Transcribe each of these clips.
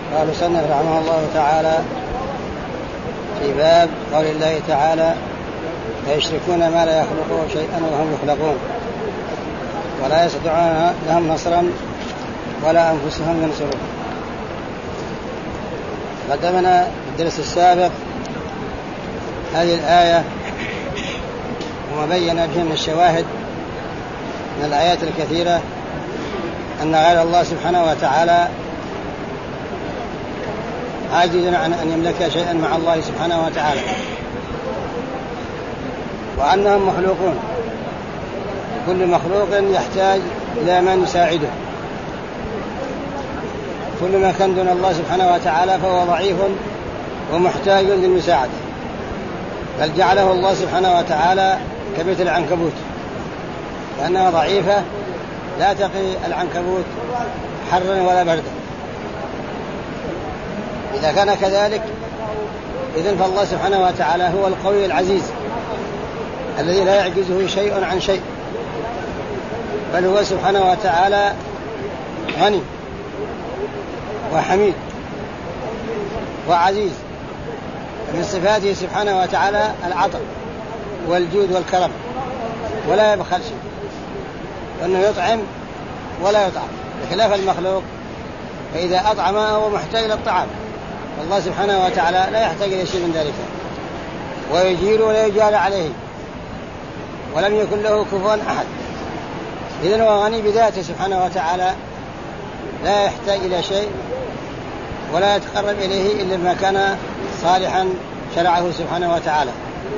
قال المصنف رحمه الله تعالى في باب قول الله تعالى فيشركون ما لا يخلقون شيئا وهم يخلقون ولا يستطيعون لهم نصرا ولا أنفسهم ينصرون. قدمنا في الدرس السابق هذه الآية وما بين فيه من الشواهد من الآيات الكثيرة أن غير الله سبحانه وتعالى عاجز عن أن يملك شيئا مع الله سبحانه وتعالى، وأنهم مخلوقون، كل مخلوق يحتاج إلى من يساعده، كل ما كان دون الله سبحانه وتعالى فهو ضعيف ومحتاج للمساعدة، بل جعله الله سبحانه وتعالى كبيت العنكبوت لأنها ضعيفة لا تقي العنكبوت حرا ولا بردا. إذا كان كذلك إذن فالله سبحانه وتعالى هو القوي العزيز الذي لا يعجزه شيء عن شيء، بل هو سبحانه وتعالى غني وحميد وعزيز. من صفاته سبحانه وتعالى العطاء والجود والكرم، ولا يبخل شيء، وأنه يطعم ولا يطعم بخلاف المخلوق، فإذا أطعم هو محتاج إلى الطعام، والله سبحانه وتعالى لا يحتاج إلى شيء من ذلك، ويجير ولا يجار عليه، ولم يكن له كفوا أحد. إذن هو غني بذاته سبحانه وتعالى، لا يحتاج إلى شيء ولا يتقرب إليه إلا ما كان صالحا شرعه سبحانه وتعالى.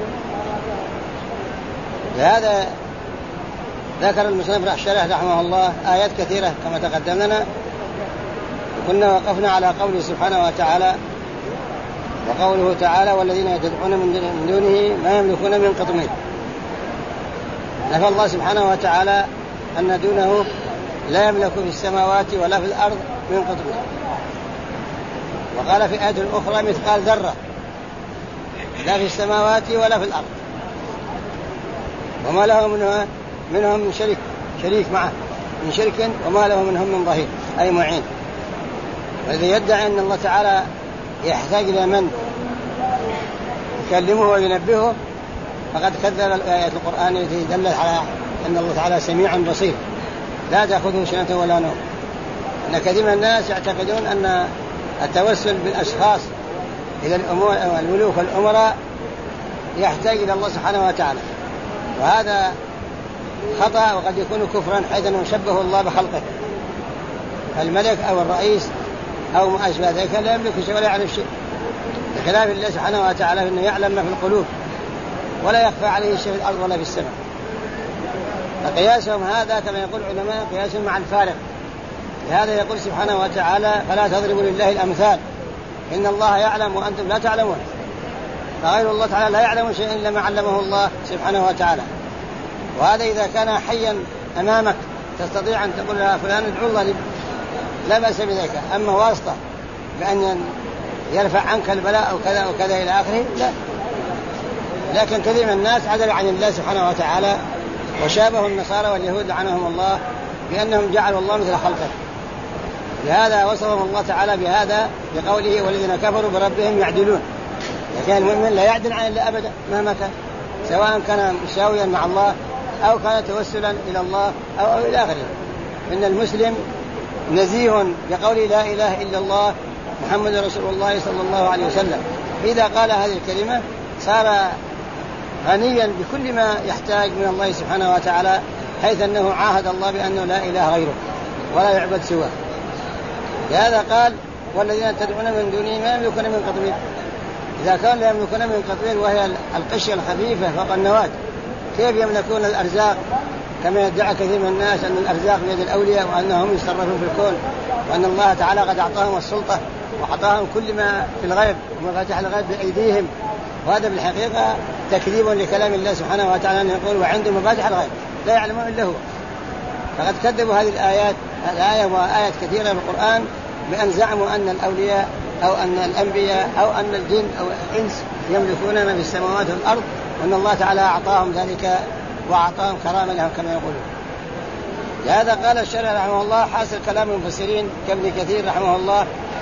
لهذا ذكر المصنف الشارح رحمه الله آيات كثيرة كما تقدم لنا، وكنا وقفنا على قوله سبحانه وتعالى وقوله تعالى والذين يدعون من دونه ما يملكون من قطمير. نفى الله سبحانه وتعالى أن دونه لا يملك في السماوات ولا في الأرض من قطمير، وقال في آية أخرى مثقال ذرة لا في السماوات ولا في الأرض، وما له منهم من شريك معه من شرك، وما له منهم من ظهير أي معين. والذي يدعي أن الله تعالى يحتاج إلى من يكلمه وينبهه فقد كذب الآيات القرآن التي دلت على أن الله تعالى سميع بصير لا تأخذه سنة ولا نوم. أن كثير من الناس يعتقدون أن التوسل بالأشخاص إلى الأمور أو الملوك والأمراء يحتاج إلى الله سبحانه وتعالى، وهذا خطأ وقد يكون كفرا، حيث أنه شبه الله بخلقه. الملك أو الرئيس أو ما أشبه ذلك لا يملك شيء ولا يعرف شيء، بخلاف الله سبحانه وتعالى أنه يعلم ما في القلوب ولا يخفى عليه شيء في الأرض ولا في السماء. فقياسهم هذا كما يقول العلماء قياس مع الفارق. لهذا يقول سبحانه وتعالى فلا تضربوا لله الأمثال إن الله يعلم وأنتم لا تعلمون. فغير الله تعالى لا يعلم شيئا إلا ما علمه الله سبحانه وتعالى. وهذا إذا كان حيا أمامك تستطيع أن تقول له فلان ادعو الله لي، لا بأس بذلك. أما واسطة بأن يرفع عنك البلاء أو كذا أو كذا إلى آخره لا. لكن كثير من الناس عدلوا عن الله سبحانه وتعالى وشابهوا النصارى واليهود لعنهم الله بأنهم جعلوا الله مثل خلقه. لهذا وصفهم الله تعالى بهذا بقوله والذين كفروا بربهم يعدلون. لكن المؤمن لا يعدل عن الله أبدا مهما كان، سواء كان مساويا مع الله أو كان توسلا إلى الله أو إلى آخره. إن المسلم نزيه بقوله لا إله إلا الله محمد رسول الله صلى الله عليه وسلم. إذا قال هذه الكلمة صار غنيا بكل ما يحتاج من الله سبحانه وتعالى، حيث أنه عاهد الله بأنه لا إله غيره ولا يعبد سواه. لهذا قال والذين تدعون من دونه ما يملكون من قطمير. إذا كان لا يملكون من قطمير وهي القشرة الخفيفة فوق النواة، كيف يملكون الأرزاق كما يدعي كثير من الناس أن الأرزاق بيد الأولياء وأنهم يتصرفون في الكون، وأن الله تعالى قد أعطاهم السلطة وأعطاهم كل ما في الغيب ومفاتيح الغيب بأيديهم. وهذا بالحقيقة تكذيب لكلام الله سبحانه وتعالى أن يقول وعنده مفاتيح الغيب لا يعلمون إلا هو. فقد كذبوا هذه الآية وآيات كثيرة في القرآن بأن زعموا أن الأولياء أو أن الأنبياء أو أن الجن أو الإنس يملكون ما في السماوات والأرض، وأن الله تعالى أعطاهم ذلك وأعطاهم كرامة لهم كما يقولون. لهذا قال الشارح رحمه الله حاصل كلام المفسرين كابن كثير رحمه الله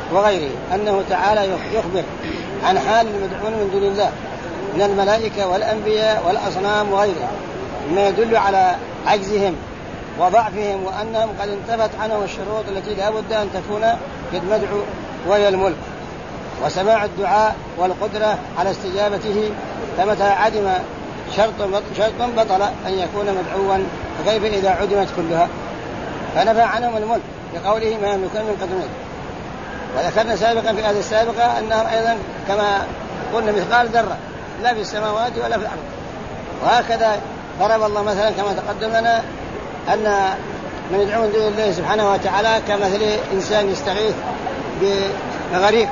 وغيره أنه تعالى يخبر عن حال المدعون من دون الله من الملائكة والأنبياء والأصنام وغيرهم مما يدل على عجزهم وضعفهم وأنهم قد انتفت عنهم الشروط التي لا بد أن تكون في المدعو وهي الملك وسماع الدعاء والقدرة على استجابته. فمتى عدم شرط بطل أن يكون مدعوا، فكيف إذا عدمت كلها؟ فنفى عنهم الملك بقوله ما يملكون من قدمين. وذكرنا سابقا في هذه السابقة أنهم أيضا كما قلنا مثقال ذرة لا في السماوات ولا في الأرض. وهكذا ضرب الله مثلا كما تقدم لنا أن من يدعو من دون الله سبحانه وتعالى كمثل إنسان يستغيث بغريق،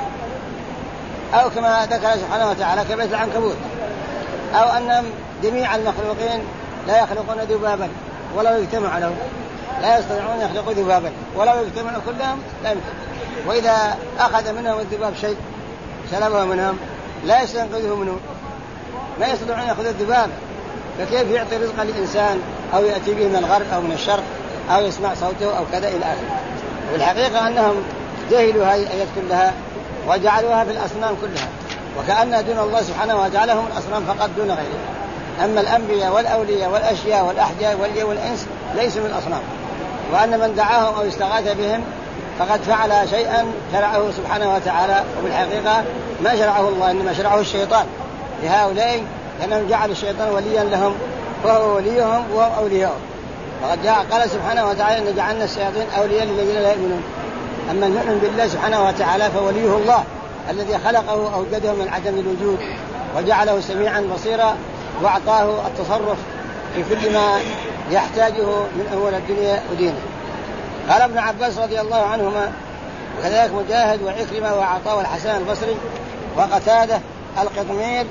أو كما ذكر سبحانه وتعالى كبيت العنكبوت، أو أن جميع المخلوقين لا يخلقون ذبابا ولو يجتمعوا له، لا يستطيعون يخلقوا ذبابا ولو يجتمعوا كلهم لا يمكن. وإذا أخذ منهم الذباب شيء سلبه منهم لا يستنقذه منه، ما يستطيعون يأخذوا الذباب، فكيف يعطي رزقا للإنسان أو يأتي به من الغرب أو من الشرق أو يسمع صوته أو كذا إلى آخره. والحقيقة أنهم جهلوا هذه الآيات كلها وجعلوها في الأصنام كلها، وكأن دون الله سبحانه وتعالى هم الأصنام فقط دون غيره. أما الأنبياء والأولياء والأشياء والأحجار والجن والإنس ليسوا من الأصنام، وأن من دعاهم أو استغاث بهم فقد فعل شيئا شرعه سبحانه وتعالى، وبالحقيقة ما شرعه الله إنما شرعه الشيطان لهؤلاء، لأنهم جعلوا الشيطان وليا لهم وهو وليهم وهم أولياءهم. وقد قال سبحانه وتعالى إن جعلنا الشياطين أولياء للذين لا يؤمنون. أما المؤمن بالله سبحانه وتعالى فوليه الله الذي خلقه أوجده من عدم الوجود وجعله سميعا بصيرا وأعطاه التصرف في كل ما يحتاجه من أمور الدنيا ودينه. قال ابن عباس رضي الله عنهما وكذلك مجاهد وعكرمة وعطاء والحسن البصري وقتادة القطمير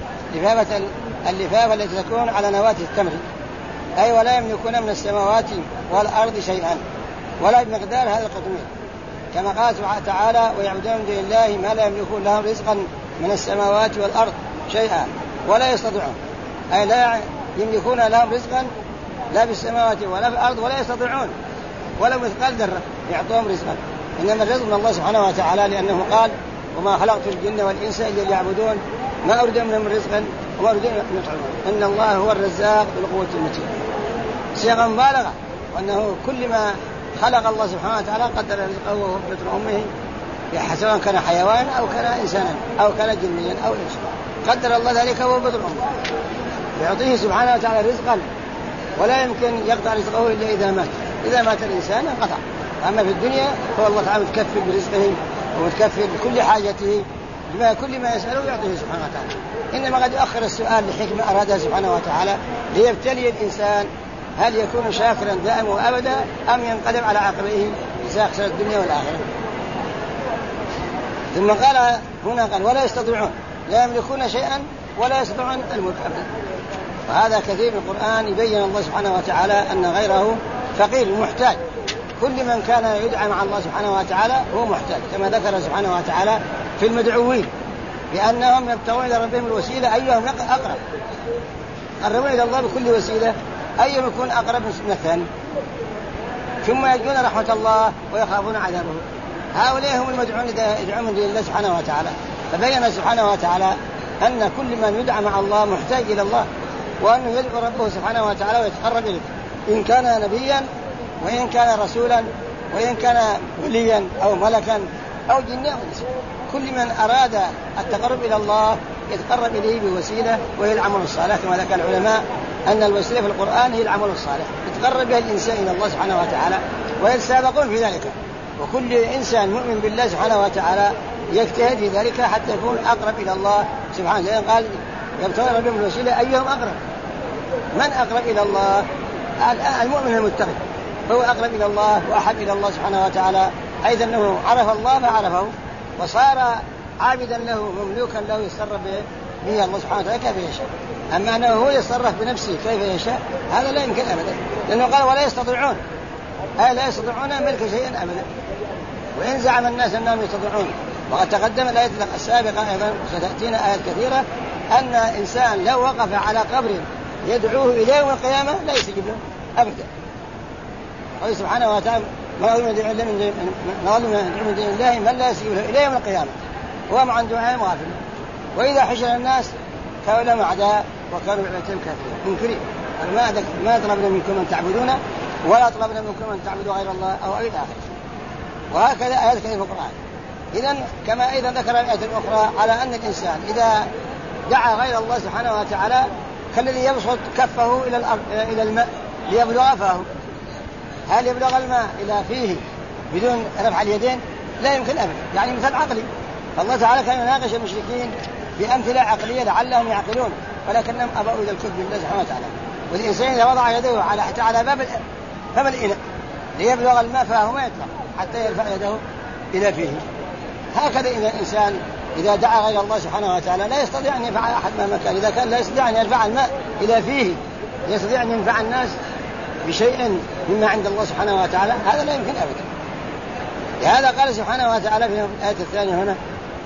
اللفافة التي تكون على نواة التمر، أي ولا يملكون من السماوات والأرض شيئا ولا بمقدار هذا القطمير، كما قال سبحانه تعالى ويعبدون من دون الله ما لا يملكون لهم رزقا من السماوات والأرض شيئا ولا يستطيعون، أي لا يملكون لهم رزقا لا بالسماوات ولا في الأرض ولا يستطيعون ولا مثقال ذرة يعطوهم رزقا، إنما الرزق من الله سبحانه وتعالى، لأنه قال وما خلقت الجن والإنس إلا ليعبدون ما أريد منهم من رزقا وما أريد أن يطعمون إن الله هو الرزاق ذو القوة المتين. صيغة مبالغة، وأنه كل ما خلق الله سبحانه وتعالى قدر رزقه وهو في بطن أمه، سواء كان حيوان أو كان إنسانا أو كان جنيا أو إنسان، قدر الله ذلك وهو في بطن أمه، يعطيه سبحانه وتعالى رزقا ولا يمكن يقطع رزقه إلا إذا مات. إذا مات الإنسان انقطع. أما في الدنيا فهو الله تعالى متكفل برزقه ومتكفل بكل حاجته، كل ما يسأله يعطيه سبحانه وتعالى، إنما قد يؤخر السؤال لحكمة أرادها سبحانه وتعالى ليبتلي الإنسان هل يكون شاكرا دائما وأبدا أم ينقلب على عقبيه يخسر الدنيا والآخرة. ثم قال هنا قال ولا يستطيعون، لا يملكون شيئا ولا يستطيعون الملك أبدا. وهذا كثير من القرآن يبين الله سبحانه وتعالى أن غيره فقير محتاج. كل من كان يدعى مع الله سبحانه وتعالى هو محتاج، كما ذكر سبحانه وتعالى في المدعوين بأنهم يبتغون إلى ربهم الوسيلة أيهم أقرب، قربون إلى الله بكل وسيلة أيهم يكون أقرب من الثاني، ثم يجدون رحمة الله ويخافون عذابه. هؤلاء هم المدعون يدعون من دون الله سبحانه وتعالى. فبين سبحانه وتعالى أن كل من يدعى مع الله محتاج إلى الله، وأنه يدعو ربه سبحانه وتعالى ويتقرب إليه، إن كان نبيا وإن كان رسولا وإن كان وليا أو ملكا أو جنيا. كل من أراد التقرب إلى الله يتقرب إليه بوسيلة وهي العمل الصالح، كما ذكر العلماء أن الوسيلة في القرآن هي العمل الصالح يتقرب به الإنسان إلى الله سبحانه وتعالى ويتسابقون في ذلك. وكل إنسان مؤمن بالله سبحانه وتعالى يجتهد في ذلك حتى يكون أقرب إلى الله سبحانه وتعالى. قال يبتغون ربهم الوسيلة أيهم أقرب. من أقرب إلى الله؟ المؤمن المتقي هو أقرب إلى الله وأحب إلى الله سبحانه وتعالى، حيث أنه عرف الله فعرفه وصار عابدا له مملوكا له يتصرف به الله سبحانه وتعالى كيف يشاء. أما أنه هو يتصرف بنفسه كيف يشاء هذا لا يمكن أبدا، لأنه قال ولا يستطيعون، لا يستطيعون ملك شيئا أبدا. وإن زعم الناس أنهم يستطيعون، وقد تقدم الآية السابقة أيضا ستأتينا آيات كثيرة أن إنسان لو وقف على قبر يدعوه إلى يوم القيامة لا يستجيب له أبدا. الله سبحانه وتعالى من يدعو من دون الله من لا يستجيب له إلى يوم القيامة وهم عن دعائهم غافلون. وإذا حشر الناس كانوا لهم أعداء وكانوا بعبادتهم كافرين منكرين. ما طلبنا منكم أن تعبدون ولا طلبنا منكم أن تعبدوا غير الله أو إلى آخره. وهكذا آيات كثيرة في القرآن. إذن كما أيضا ذكر الآية الأخرى على أن الإنسان إذا دعا غير الله سبحانه وتعالى كالذي يبسط كفه إلى الماء ليبلغ فاه. هل يبلغ الماء إلى فيه بدون رفع اليدين؟ لا يمكن أبدا. يعني مثل عقلي. فالله تعالى كان يناقش المشركين بأمثلة عقلية لعلهم يعقلون ولكنهم أبوا إلى الكفر بالله سبحانه وتعالى. والإنسان إذا وضع يده على باب الإناء ليبلغ الماء فاه ما يطلع حتى يرفع يده إلى فيه. هكذا إذا الإنسان إذا دعا غير الله سبحانه وتعالى لا يستطيع أن ينفع أحد مهما كان. إذا كان لا يستطيع أن يرفع الماء إلى فيه يستطيع أن ينفع الناس بشيء مما عند الله سبحانه وتعالى هذا لا يمكن أبدا. لهذا قال سبحانه وتعالى في الآية الثانية هنا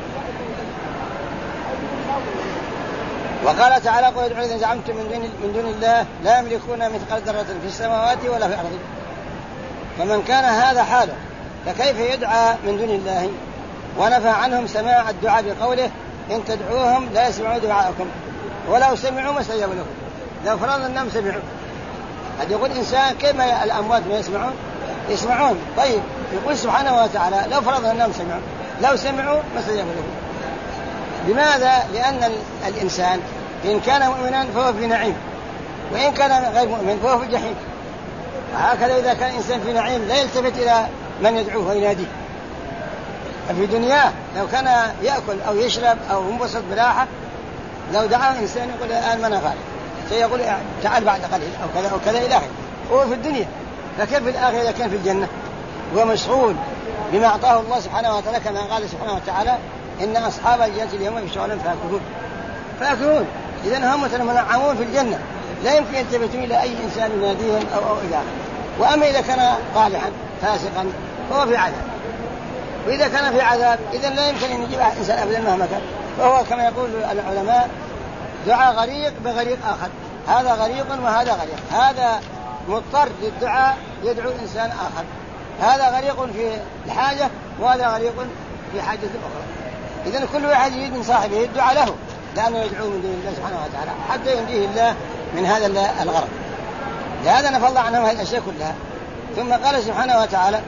وقال تعالى قل ادعوا الذين زعمتم من دون الله لا يملكون مثقال ذرة في السماوات ولا في الأرض. فمن كان هذا حاله فكيف يدعى من دون الله؟ ونفى عنهم سماع الدعاء بقوله إن تدعوهم لا يسمعوا دعاءكم ولو سمعوا ما استجابوا لكم. لو فرضنا أنهم سمعوا قد يقول إنسان كيف الأموات ما يسمعون. طيب يقول سبحانه وتعالى لو فرضنا أنهم سمعوا لو سمعوا ما استجابوا لكم. لماذا؟ لأن الإنسان إن كان مؤمنا فهو في نعيم وإن كان غير مؤمن فهو في الجحيم. وهكذا إذا كان إنسان في نعيم لا يلتفت إلى من يدعوه ويناديه. ففي دنياه لو كان يأكل أو يشرب أو منبسط براحة لو دعاه إنسان يقول الآن من أفعل سيقول تعال بعد قليل أو كذا أو كذا إلى آخره. هو في الدنيا. فكيف في الآخرة إذا كان في الجنة هو مشغول بما أعطاه الله سبحانه وتعالى كما قال سبحانه وتعالى إن أصحاب الجنة اليوم يشتغلون فاكهون. إذن هم منعمون في الجنة لا يمكن يلتفتوا إلى أي إنسان يناديهم أو إلى آخره. وأما إذا كان طالحا فاسقا فهو في عذاب. وإذا كان في عذاب إذن لا يمكن أن يجيب إنسان أبدا مهما كان. فهو كما يقول العلماء دعاء غريق بغريق آخر. هذا غريق وهذا غريق. هذا مضطر للدعاء يدعو إنسان آخر. هذا غريق في الحاجة وهذا غريق في حاجة أخرى. إذن كل واحد يريد من صاحبه الدعاء له لأنه يدعو من دون الله سبحانه وتعالى حتى ينجيه الله من هذا الغرض. لهذا نفى الله عنهم هذه الأشياء كلها. ثم قال سبحانه وتعالى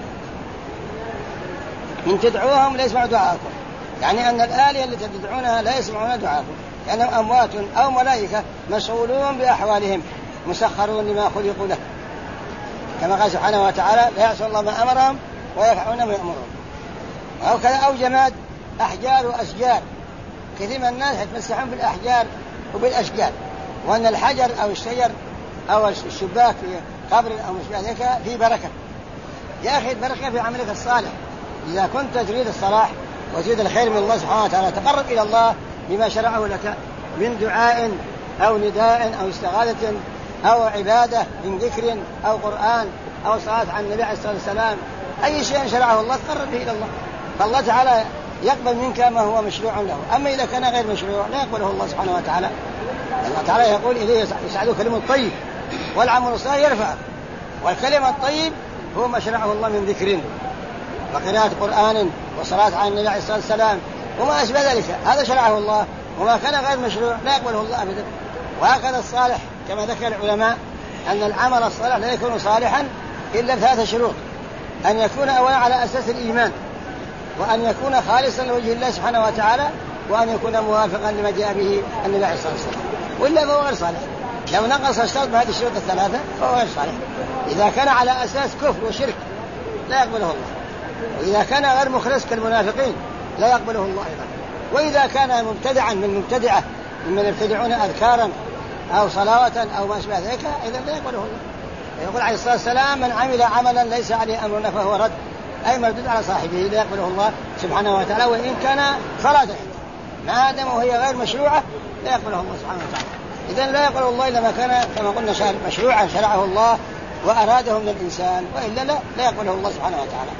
إن تدعوهم لا يسمعوا دعاءكم. يعني أن الآلهة التي تدعونها لا يسمعون دعاءكم لأنهم أموات أو ملائكة مشغولون بأحوالهم مسخرون لما خلقوا له كما قال سبحانه وتعالى لا يعصون الله ما أمرهم ويفعلون ما يأمرون. أو كذا أو جماد أحجار وأشجار. كثير من الناس يتمسحون بالأحجار وبالأشجار وأن الحجر أو الشجر أو الشباك في قبر أو مشابه ذلك فيه بركة. يا أخي البركة في عملك الصالح. إذا كنت تريد الصلاح وتريد الخير من الله سبحانه وتعالى تقرب إلى الله بما شرعه لك من دعاء أو نداء أو استغاثة أو عبادة من ذكر أو قرآن أو صلاة على النبي عليه الصلاة والسلام. أي شيء شرعه الله تقرب به إلى الله. فالله تعالى يقبل منك ما هو مشروع له. أما إذا كان غير مشروع لا يقبله الله سبحانه وتعالى. الله تعالى يقول إليه يسعد كلمة الطيب والعمل الصالح يرفع. والكلمة الطيب هو ما شرعه الله من ذكر وقراءة قرآن وصلاة على النبي عليه الصلاة والسلام وما أشبه ذلك. هذا شرعه الله وما كان غير مشروع لا يقبله الله أبدا. وهكذا الصالح كما ذكر العلماء أن العمل الصالح لا يكون صالحا إلا بثلاثة شروط. أن يكون أولا على أساس الإيمان وأن يكون خالصا لوجه الله سبحانه وتعالى وأن يكون موافقا لما جاء به النبي عليه الصلاة والسلام وإلا فهو غير صالح. لو نقص الشرط بهذه الشروط الثلاثة فهو غير صالح. إذا كان على أساس كفر وشرك لا يقبله الله. وإذا كان غير مخلص كالمنافقين لا يقبله الله أيضا. وإذا كان مبتدعا من مبتدعة ممن يبتدعون أذكارا أو صلاة أو ما أشبه ذلك إذا لا يقبله الله. يقول عليه الصلاة والسلام من عمل عملا ليس عليه أمرنا فهو رد أي مردود على صاحبه لا يقبله الله سبحانه وتعالى. وإن كان صلاة ما دام وهي غير مشروعة لا يقبله الله سبحانه وتعالى. إذن لا يقبل الله إلا ما كان كما قلنا مشروعا شرعه الله وأراده من الإنسان وإلا لا يقبله الله سبحانه وتعالى.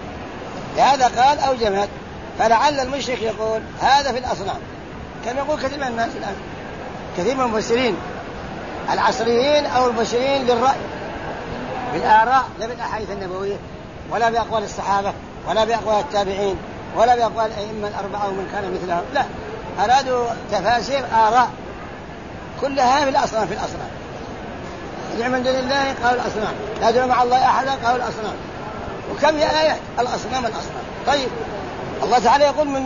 لهذا قال أو جماد. فلعل المشرك يقول هذا في الأصنام كما يقول كثير من الناس الآن. كثير من المفسرين العصريين أو المفسرين للرأي بالآراء لا بالأحاديث النبوية ولا بأقوال الصحابة ولا بأقوال التابعين ولا بأقوال الأئمة الأربعة ومن كان مثلهم، لا، أرادوا تفاسير آراء كلها في الأصنام. يدعو من دون الله قالوا الأصنام، لا يدعو مع الله أحدا قالوا الأصنام. وكم يا آيات الأصنام. طيب الله تعالى يقول من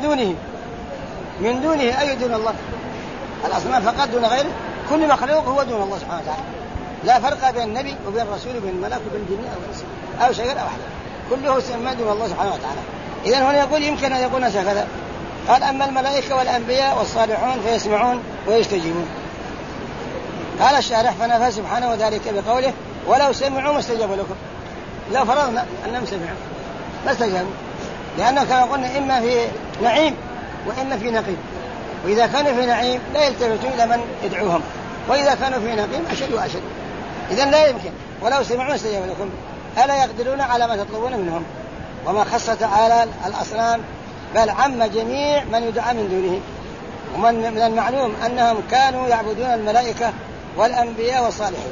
دونه أي دون الله؟ الأصنام فقط دون غيره؟ كل مخلوق هو دون الله سبحانه وتعالى، لا فرق بين النبي وبين الرسول وبين الملك وبين الجن أو الإنس أو شيء أو أحد، كله سمى دون الله سبحانه وتعالى. إذن هنا يقول يمكن أن يكون هكذا. قال أما الملائكة والأنبياء والصالحون فيسمعون ويستجيبون. قال الشارح فنفى سبحانه وذلك بقوله ولو سمعوا ما استجابوا لكم. لو فرضنا أنهم سمعوا ما استجابوا، لأنه كما قلنا إما في نعيم وإما في نقيم، وإذا كانوا في نعيم لا يلتفتون إلى من يدعوهم، وإذا كانوا في نقيم أشد وأشد. إذن لا يمكن ولو سمعوا ما استجابوا لكم. ألا يقدرون على ما تطلبون منهم؟ وما خص تعالى الأصنام بل عم جميع من يدعى من دونه. ومن من المعلوم أنهم كانوا يعبدون الملائكة والأنبياء والصالحين،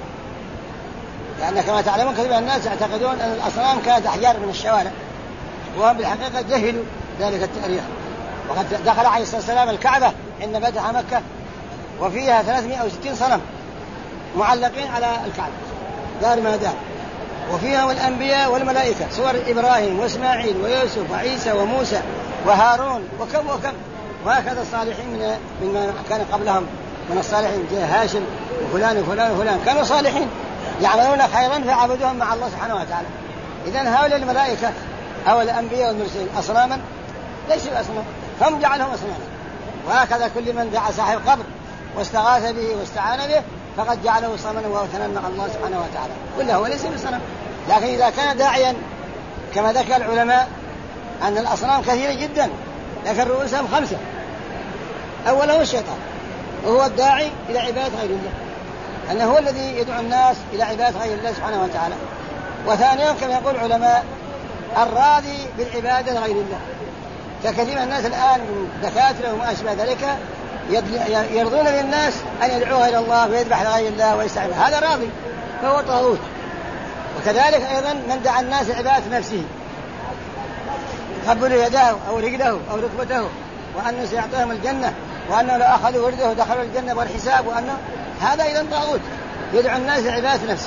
لأن كما تعلمون كثير من الناس يعتقدون أن الأصنام كانت أحجار من الشوارع، وهم بالحقيقة جهلوا ذلك التاريخ. وقد دخل عليه الصلاة والسلام الكعبة عند فتح مكة وفيها 360 صنم معلقين على الكعبة دار ما دار، وفيها الأنبياء والملائكة صور إبراهيم وإسماعيل ويوسف وعيسى وموسى وهارون وكم. وهكذا الصالحين من كان قبلهم من الصالحين هاشم وفلان وفلان وفلان كانوا صالحين يعملون خيرا فعبدوهم مع الله سبحانه وتعالى. إذن هؤلاء الملائكة أو الأنبياء والمرسلين أصناما؟ ليسوا أصنام، هم جعلهم أصناما. وهكذا كل من دعا صاحب قبر واستغاث به واستعان به فقد جعله صنما ووثنا مع الله سبحانه وتعالى، ولا هو ليس بصنم. لكن إذا كان داعيا كما ذكر العلماء أن الأصنام كثيرة جدا، لكن رؤوسهم 5. أوله الشيطان، وهو الداعي إلى عبادة غير الله، أنه هو الذي يدعو الناس إلى عبادة غير الله سبحانه وتعالى. وثانيا كما يقول العلماء الراضي بالعبادة غير الله، ككثير من الناس الآن من دكاترة وما أشبه ذلك يرضون للناس أن يدعوها إلى الله ويذبح لغير الله ويستعبد، هذا راضي فهو طاغوت. وكذلك أيضا من دعا الناس عبادة نفسه، قبلوا يداه أو رجله أو ركبته وأنه سيعطيهم الجنة، وأنه لو أخذوا ورده دخلوا الجنة والحساب، وأنه هذا أيضا طاغوت يدعو الناس عبادة نفسه.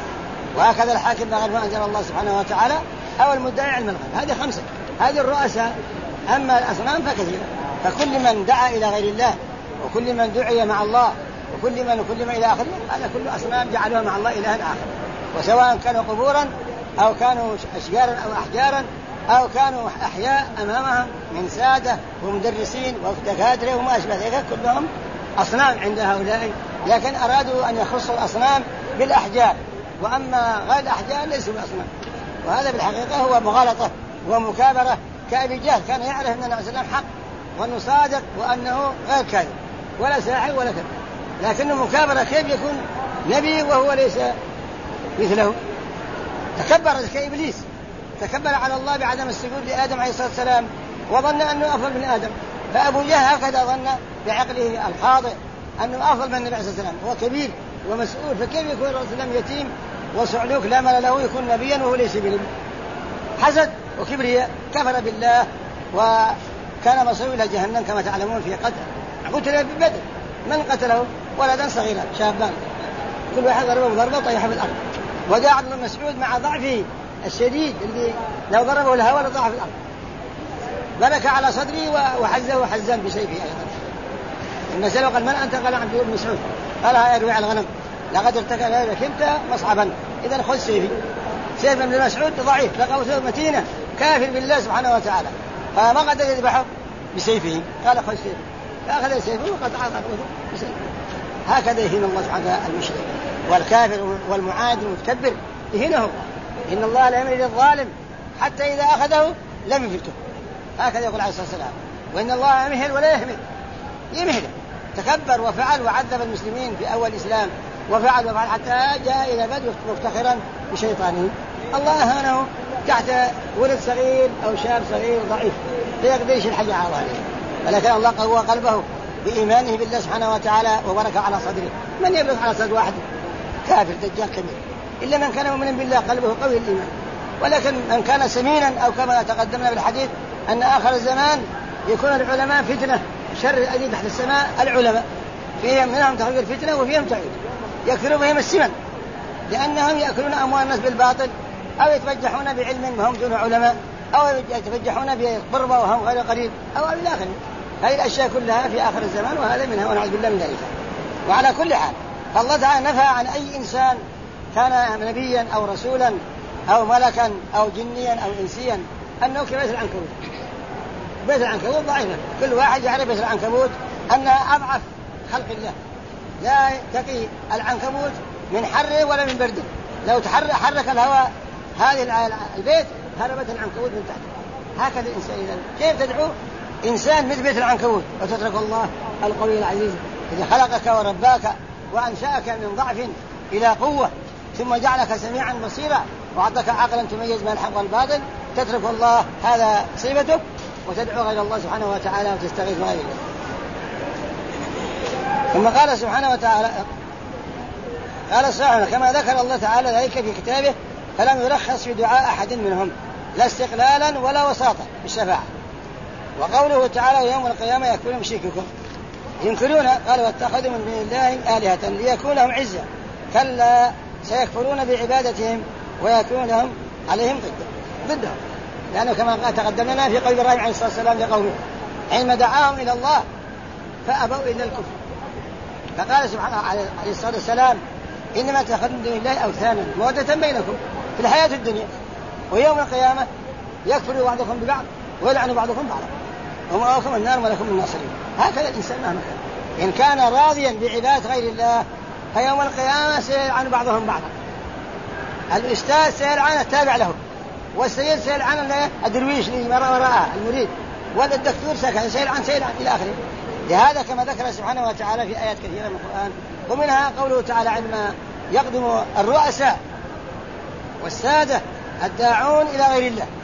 وهكذا الحاكم بغير ما أنزل الله سبحانه وتعالى أو المدعي علم الغيب. هذه 5، هذه الرؤساء. أما الأصنام فكثيرة، فكل من دعا إلى غير الله وكل من دعي مع الله وكل من إلى آخره، هذا كل أصنام جعلوها مع الله إلها آخر، وسواء كانوا قبورا أو كانوا أشجارا أو أحجارا أو كانوا أحياء أمامهم من سادة ومدرسين ودكاترة وما أشبه ذلك، كلهم أصنام عند هؤلاء. لكن أرادوا أن يخصوا الأصنام بالأحجار، وأما غير الأحجار ليسوا بأصنام. وهذا بالحقيقة هو مغالطة ومكابرة. كأبي جهل كان يعرف أن النبي صلى الله عليه وسلم حق وأنه صادق وأنه غير كاذب ولا ساحر ولا كذب، لكنه مكابرة. كيف يكون نبي وهو ليس مثله؟ تكبر كإبليس، تكبر على الله بعدم السجود لآدم عليه الصلاة والسلام وظن أنه أفضل من آدم. فأبو جهل هكذا ظن بعقله الخاطئ أنه أفضل من النبي عليه الصلاة والسلام، هو كبير ومسؤول، فكيف يكون الرسول يتيم وصعلوك لا مال له يكون نبيا وهو ليس بنبي؟ حسد وكبرياء، كفر بالله وكان مصيره إلى جهنم كما تعلمون. في قتل ببدر، من قتله؟ ولدا صغيرا شابان، كل واحد ضربه ضربه طيح في الأرض. وجاء عبد الله مسعود مع ضعفه الشديد اللي لو ضربه الهواء لضاع في الأرض، برك على صدري وحزه حزا بسيفه أيضا. المسألة قال من أنت؟ قال عبد الله بن مسعود. قال هيا روي على الغنم لقد ارتكى لك أنت مصعبا، إذا خذ سيفي. سيف ابن مسعود ضعيف لقوته متينة، كافر بالله سبحانه وتعالى، فما قدر يذبحه بسيفه، قال خذ سيفي، فأخذ سيفه وقطع ضربه بسيفه. هكذا يهين الله سبحانه وتعالى المشرك والكافر والمعاد المتكبر، يهينه. إن الله لا يمهل للظالم حتى إذا أخذه لم يفلته، هكذا يقول عليه الصلاة والسلام. وإن الله يمهل ولا يمهل. تكبر وفعل وعذب المسلمين في أول الإسلام، وفعل حتى جاء إلى بدر مفتخرا بشيطانه. الله أهانه تحت ولد صغير أو شاب صغير ضعيف لا يقدر يشيل حاجة على ظهره، ولكن الله قوى قلبه بإيمانه بالله سبحانه وتعالى وبرك على صدره. من يبرك على صدر واحد كافر دجال كبير إلا من كان مؤمنا بالله قلبه قوي الإيمان، ولكن من كان سمينا أو كما تقدمنا بالحديث أن آخر الزمان يكون العلماء فتنة، شر الذي تحت السماء العلماء، فيهم منهم تخرج الفتنة وفيهم تعيد، يكثر بهم السمن لأنهم يأكلون أموال الناس بالباطل، أو يتفجحون بعلم وهم دون علماء، أو يتفجحون بقربة وهم غير قريب، أو إلى آخره. هذه الأشياء كلها في آخر الزمان، وهذا منها ونعوذ بالله من ذلك. وعلى كل حال فالله تعالى نفى عن أي إنسان كان نبيا أو رسولا أو ملكا أو جنيا أو إنسيا أنه كبيت العنكبوت. بيت العنكبوت ضعيفة، كل واحد يعرف بيت العنكبوت أنها أضعف خلق الله، لا تقي العنكبوت من حر ولا من برد. لو حرك الهواء هذه البيت هربت العنكبوت من تحت. هكذا الإنسان إذن كيف تدعو إنسان مثل بيت العنكبوت وتترك الله القوي العزيز الذي خلقك ورباك وأنشأك من ضعف إلى قوة، ثم جعلك سميعا بصيرا وأعطاك عقلا تميز بين الحق والباطل، تترك الله هذا صيبتك وتدعو غير الله سبحانه وتعالى وتستغيث غير الله. ثم قال سبحانه وتعالى قال سبحانه كما ذكر الله تعالى ذلك في كتابه فلم يرخص في دعاء أحد منهم لا استقلالا ولا وساطة بالشفاعة. وقوله تعالى يوم القيامة يكفر مشرككم ينكرون قال واتخذوا من دون الله آلهة ليكون لهم عزة كلا سيكفرون بعبادتهم ويكون لهم عليهم ضدهم. لأنه كما تقدم لنا في قول إبراهيم عليه الصلاة والسلام لقومه حينما دعاهم إلى الله فأبوا إلا الكفر، فقال سبحانه عليه الصلاة والسلام إنما اتخذوا من دون الله أوثانا مودة بينكم في الحياة الدنيا ويوم القيامة يكفر بعضكم ببعض ويلعن بعضكم بعضا ومأواكم النار ولكم الناصرين. هكذا الإنسان مهما كان إن كان راضيا بعبادة غير الله فيوم القيامة سيلعن بعضهم بعضا. الأستاذ سيلعن التابع له، والسيد سيلعن الدرويش اللي وراءه المريد، والدكتور سيلعن إلى آخره. لهذا كما ذكر سبحانه وتعالى في آيات كثيرة من القرآن، ومنها قوله تعالى عندما يقدم الرؤساء والسادة الداعون إلى غير الله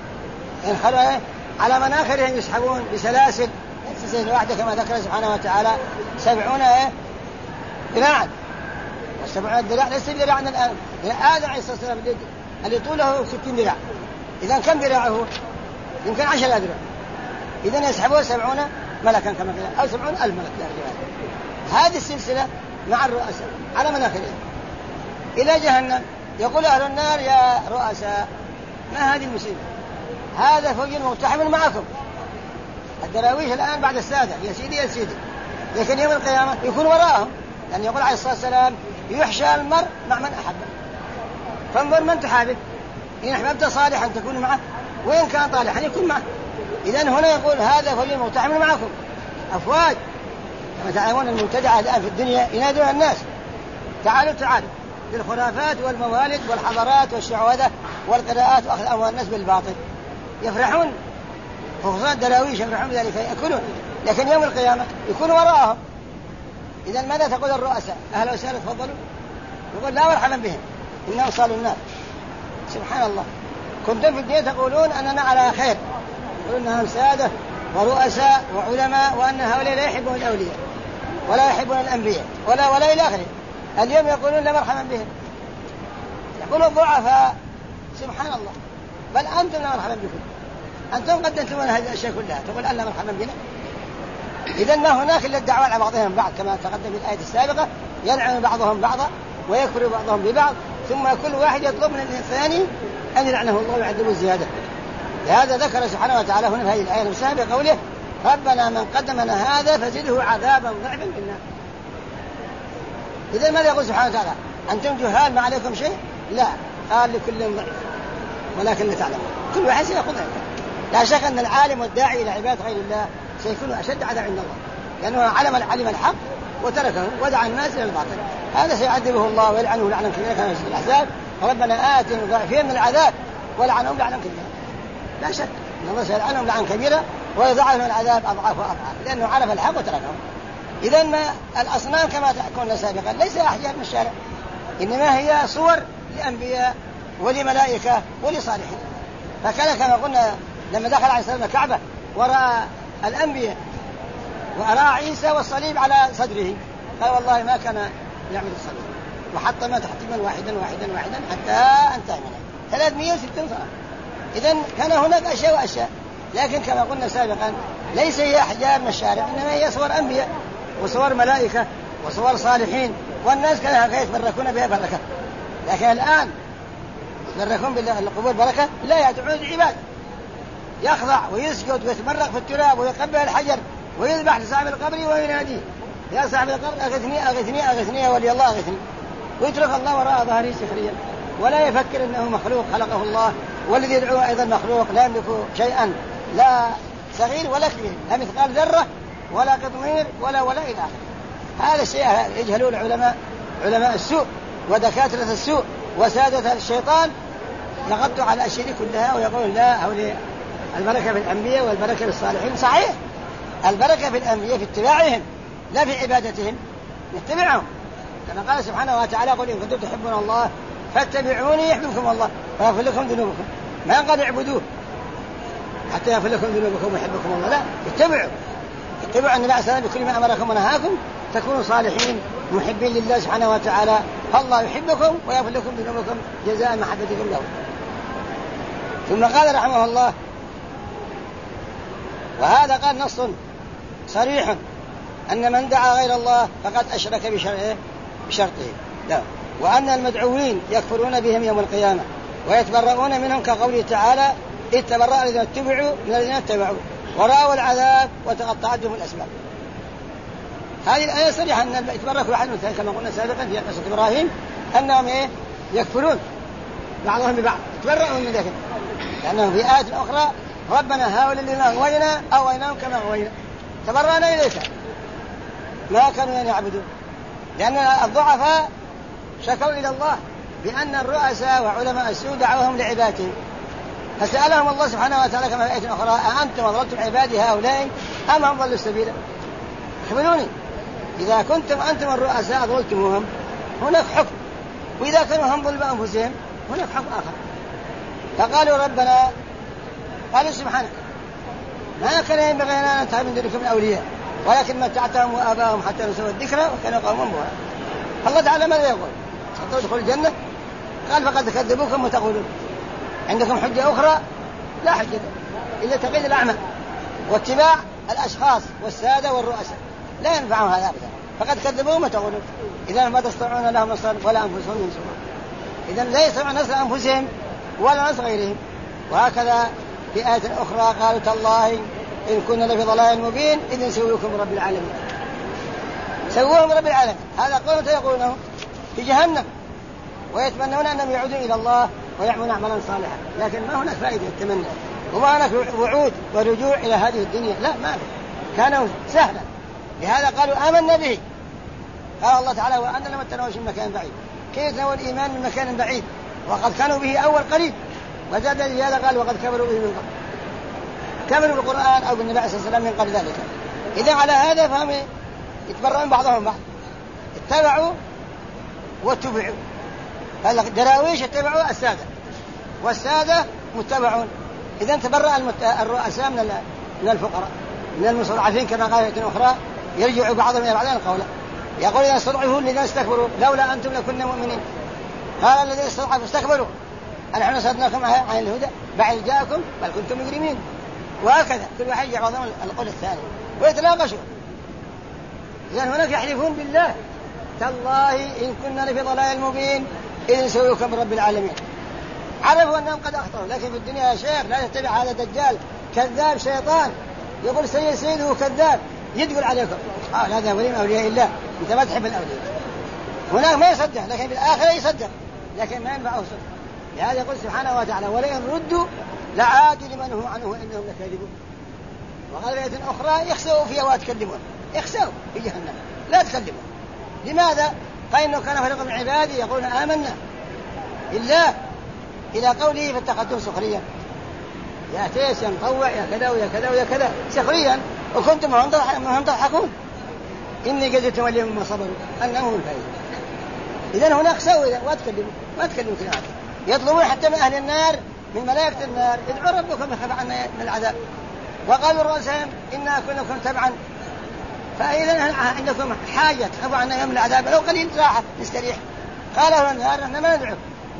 على مناخرهم يسحبون بسلاسل واحدة كما ذكر سبحانه وتعالى 70 ذراعا، و70 ذراع ليس ذراعنا الآن. آدم عليه الصلاة والسلام اللي طوله 60 ذراع، إذا كم ذراعه؟ يمكن 10 ذراع، إذا يسحبون 70 ملكا كما قال أو 70,000 ملك. هذه السلسلة مع الرؤساء على مناخرهم إلى جهنم. يقول أهل النار يا رؤساء ما هذه المصيبة، هذا فوج مقتحم معكم. الدراويش الآن بعد السادة يا سيدي يا سيدي، لكن يوم القيامة يكون وراءهم، لأن يقول عليه الصلاة والسلام يحشى المرء مع من أحبه، فانظر من تحابه، إن أحببت صالحا تكون معه وإن كان طالحا يكون معه. إذن هنا يقول هذا فوج مقتحم معكم أفواج. كما تعلمون المبتدعة الآن في الدنيا ينادون الناس تعالوا تعالوا للخرافات والموالد والحضارات والشعوذة والقراءات وأخذ أموال الناس بالباطل، يفرحون خصوصا الدراويش يفرحون بذلك يأكلون، لكن يوم القيامة يكون وراءهم. إذن ماذا تقول الرؤساء؟ أهلا وسهلا تفضلوا، يقول لا مرحبا بهم إنهم صالوا النار. سبحان الله، كنتم في الدنيا تقولون أننا على خير، يقولون أنهم سادة ورؤساء وعلماء وأن هؤلاء لا يحبون الأولياء ولا يحبون الأنبياء ولا إلى آخره. اليوم يقولون لا مرحبا بهم، يقولون ضعفاء. سبحان الله، بل أنتم لا مرحبا بكم، أنتم قدمتم هذه الأشياء كلها تقول ألا مرحبا بنا. إذن ما هناك إلا الدعوة على بعضهم بعض كما تقدم في الآية السابقة، يلعن بعضهم بعضا ويكفر بعضهم ببعض، ثم كل واحد يطلب من الثاني أن يلعنه الله ويعذبه الزيادة. لهذا ذكر سبحانه وتعالى هنا في هذه الآية نفسها بقوله ربنا من قدمنا هذا فزده عذابا ضعفا في النار. إذن ماذا يقول سبحانه وتعالى؟ أنتم جهال ما عليكم شيء؟ لا، قال لكل ضعف ولكن لا تعلمون، كل واحد سيأخذ عنه. لا شك أن العالم والداعي إلى عبادة غير الله سيكون أشد عذاب عند الله، لأنه علم الحق وتركه ودعا الناس إلى الباطل، هذا سيعذبه الله ويلعنه لعنة كبيرة كما في الأحزاب ربنا آتهم ضعفين من العذاب ولعنهم لعنة كبيرة. لا شك أن الله سيلعنهم لعنة كبيرة ويضاعف لهم العذاب أضعاف وأضعاف، لأنه عرف الحق وتركه. إذن ما الأصنام كما تكون سابقا ليس أحجار من الشارع، إنما هي صور لأنبياء ولملائكة ولصالحين. فكان كما قلنا لما دخل عليه السلام الكعبة ورأى الأنبياء ورأى عيسى والصليب على صدره قال والله ما كان يعمل الصليب، وحطم تحطيما واحدا واحدا واحدا حتى انتهى منه. 360 سنة. إذن كان هناك أشياء وأشياء، لكن كما قلنا سابقا ليس هي أحجار من الشارع، إنما هي صور أنبياء وصور ملائكة وصور صالحين، والناس كانوا يتبركون بها بركة. لكن الآن يتبركون بالقبور بركة؟ لا، يدعون العباد، يخضع ويسجد ويتمرق في التراب ويقبل الحجر ويذبح لصاحب القبر ويناديه يا صاحب القبر أغثني أغثني أغثني يا ولي الله أغثني، ويترك الله وراء ظهره سخريا، ولا يفكر أنه مخلوق خلقه الله، والذي يدعوه أيضا مخلوق لا يملك شيئا، لا صغير ولا كبير، لا مثقال ذرة ولا قطمير ولا إلى آخره. هذا الشيء يجهلون علماء السوء ودكاترة السوء وسادة الشيطان، يغطوا على الأشياء كلها ويقولون لا، هؤلاء البركة في الأنبياء والبركة في الصالحين. صحيح، البركة في الأنبياء في اتباعهم لا في عبادتهم، نتبعهم كما قال سبحانه وتعالى قل إن كنتم تحبون الله فاتبعوني يحببكم الله ويغفر لكم ذنوبكم. ما قال اعبدوه حتى يغفر لكم ذنوبكم ويحبكم الله، لا، اتبعوا النبي صلى الله عليه وسلم بكل ما أمركم ونهاكم تكونوا صالحين محبين لله سبحانه وتعالى، فالله يحبكم ويغفر لكم ذنوبكم جزاء محبتكم له. ثم قال رحمه الله، وهذا قال نص صريح أن من دعا غير الله فقد أشرك بشرطه، لا، وأن المدعوين يكفرون بهم يوم القيامة ويتبرؤون منهم كقوله تعالى إذ تبرأ الذين اتبعوا من الذين اتبعوا ورأوا العذاب وتقطعت بهم الأسباب. هذه الآية صريحة أن يتبرك واحد من ذلك كما قلنا سابقا في قصة إبراهيم أنهم يكفرون بعضهم ببعض، يتبرؤون من ذلك، لأنهم في آيات أخرى ربنا هؤلاء الذين أغوينا أغويناهم كما أغوينا تبرأنا إليك ما كانوا يعبدون، لأن الضعفاء شكوا إلى الله بأن الرؤساء وعلماء السوء دعوهم لعبادهم، فسألهم الله سبحانه وتعالى كما في آية أخرى أأنتم أضللتم عبادي هؤلاء أم هم ضلوا السبيل؟ اخبروني، إذا كنتم أنتم الرؤساء أضللتموهم هناك حكم، وإذا كانوا هم ضلوا أنفسهم هناك حكم آخر. فقالوا ربنا، قالوا سبحانك ما كان ينبغي لنا أن نتخذ من دونكم الأولياء ولكن متعتهم وآباءهم حتى نسوا الذكر وكانوا قوما بورا. الله تعالى ماذا يقول؟ حتى تدخلوا الجنة؟ قال فقد كذبوكم وتقولون عندكم حجة أخرى؟ لا حجة إلا تقييد الأعمى واتباع الأشخاص والسادة والرؤساء، لا ينفعهم هذا أبدا، فقد كذبوهم وتقولون إذا ما تستطيعون لهم نصرا ولا أنفسهم ينصرون، إذا لا يستطيعون نصر أنفسهم ولا نصر غيرهم. وهكذا في آية أخرى قالوا تالله إن كنا لفي ضلال مبين إذ نسويكم برب العالمين، سووهم برب العالمين. هذا قول يقولونه في جهنم ويتمنون أنهم يعودوا إلى الله ويعملون أعمالا صالحة، لكن ما هناك فائدة التمنى وما هناك وعود ورجوع إلى هذه الدنيا، لا، ما في، كانوا سهلا. لهذا قالوا آمنا به، قال الله تعالى وأن لم تنوش من مكان بعيد، كيف نوى الإيمان من مكان بعيد وقد كانوا به أول قريب، وزاد لهذا قال وقد كفروا به من قبل، كفروا بالقرآن أو بالنبي صلى الله عليه وسلم من قبل ذلك. إذا على هذا فهم يتبرؤون بعضهم بعض، اتبعوا واتبعوا، فالدراويش اتبعوا السادة والسادة متبعون. إذا تبرأ الرؤساء من الفقراء من المستضعفين كما قال في أخرى يرجع بعضهم إلى بعض القول، يقول إذا استضعفوا الذين استكبروا لولا أنتم لكنا مؤمنين، قال الذين استضعفوا استكبروا نحن صدناكم عن الهدى بعد جاءكم بل كنتم مجرمين. وهكذا كل واحد يجعل بعضهم القول الثاني ويتناقشوا. إذا هناك يحلفون بالله تالله إن كنا لفي ضلال مبين إذ نسويكم برب العالمين. عرفوا أنهم قد أخطأوا، لكن في الدنيا يا شيخ لا تتبع هذا الدجال كذاب شيطان يقول سيده كذاب يدخل عليكم، هذا ولي من أولياء الله، أنت ما تحب الأولياء. هناك ما يصدق لكن في الآخرة يصدق، لكن ما ينفعه صدق. لهذا يقول سبحانه وتعالى ولئن ردوا لعادوا لمن هو عنه وإنهم لكاذبون. وقال في آية أخرى اخسئوا فيها وتكذبون، اخسئوا في جهنم لا تكذبوا. لماذا؟ فإنه كان فريق من عبادي يقولون آمنا بالله إلى قوله فاتخذتم سخريا، يا تيس يا مطوع يا كذا ويا كذا ويا كذا سخريا وكنتم هم تضحكون إني جزيت وليهم ما صبروا أنهم من فائدة. إذن هناك سووا ما تكلموا كلمات، يطلبون حتى من أهل النار من ملائكة النار ادعوا ربكم يخف عنا من العذاب، وقالوا رؤسهم إنا كلكم تبعا، فإذا عندكم حاجة تخفوا عنا يوم العذاب لو قليل راحة نستريح. قال أهل النار إنما ندعو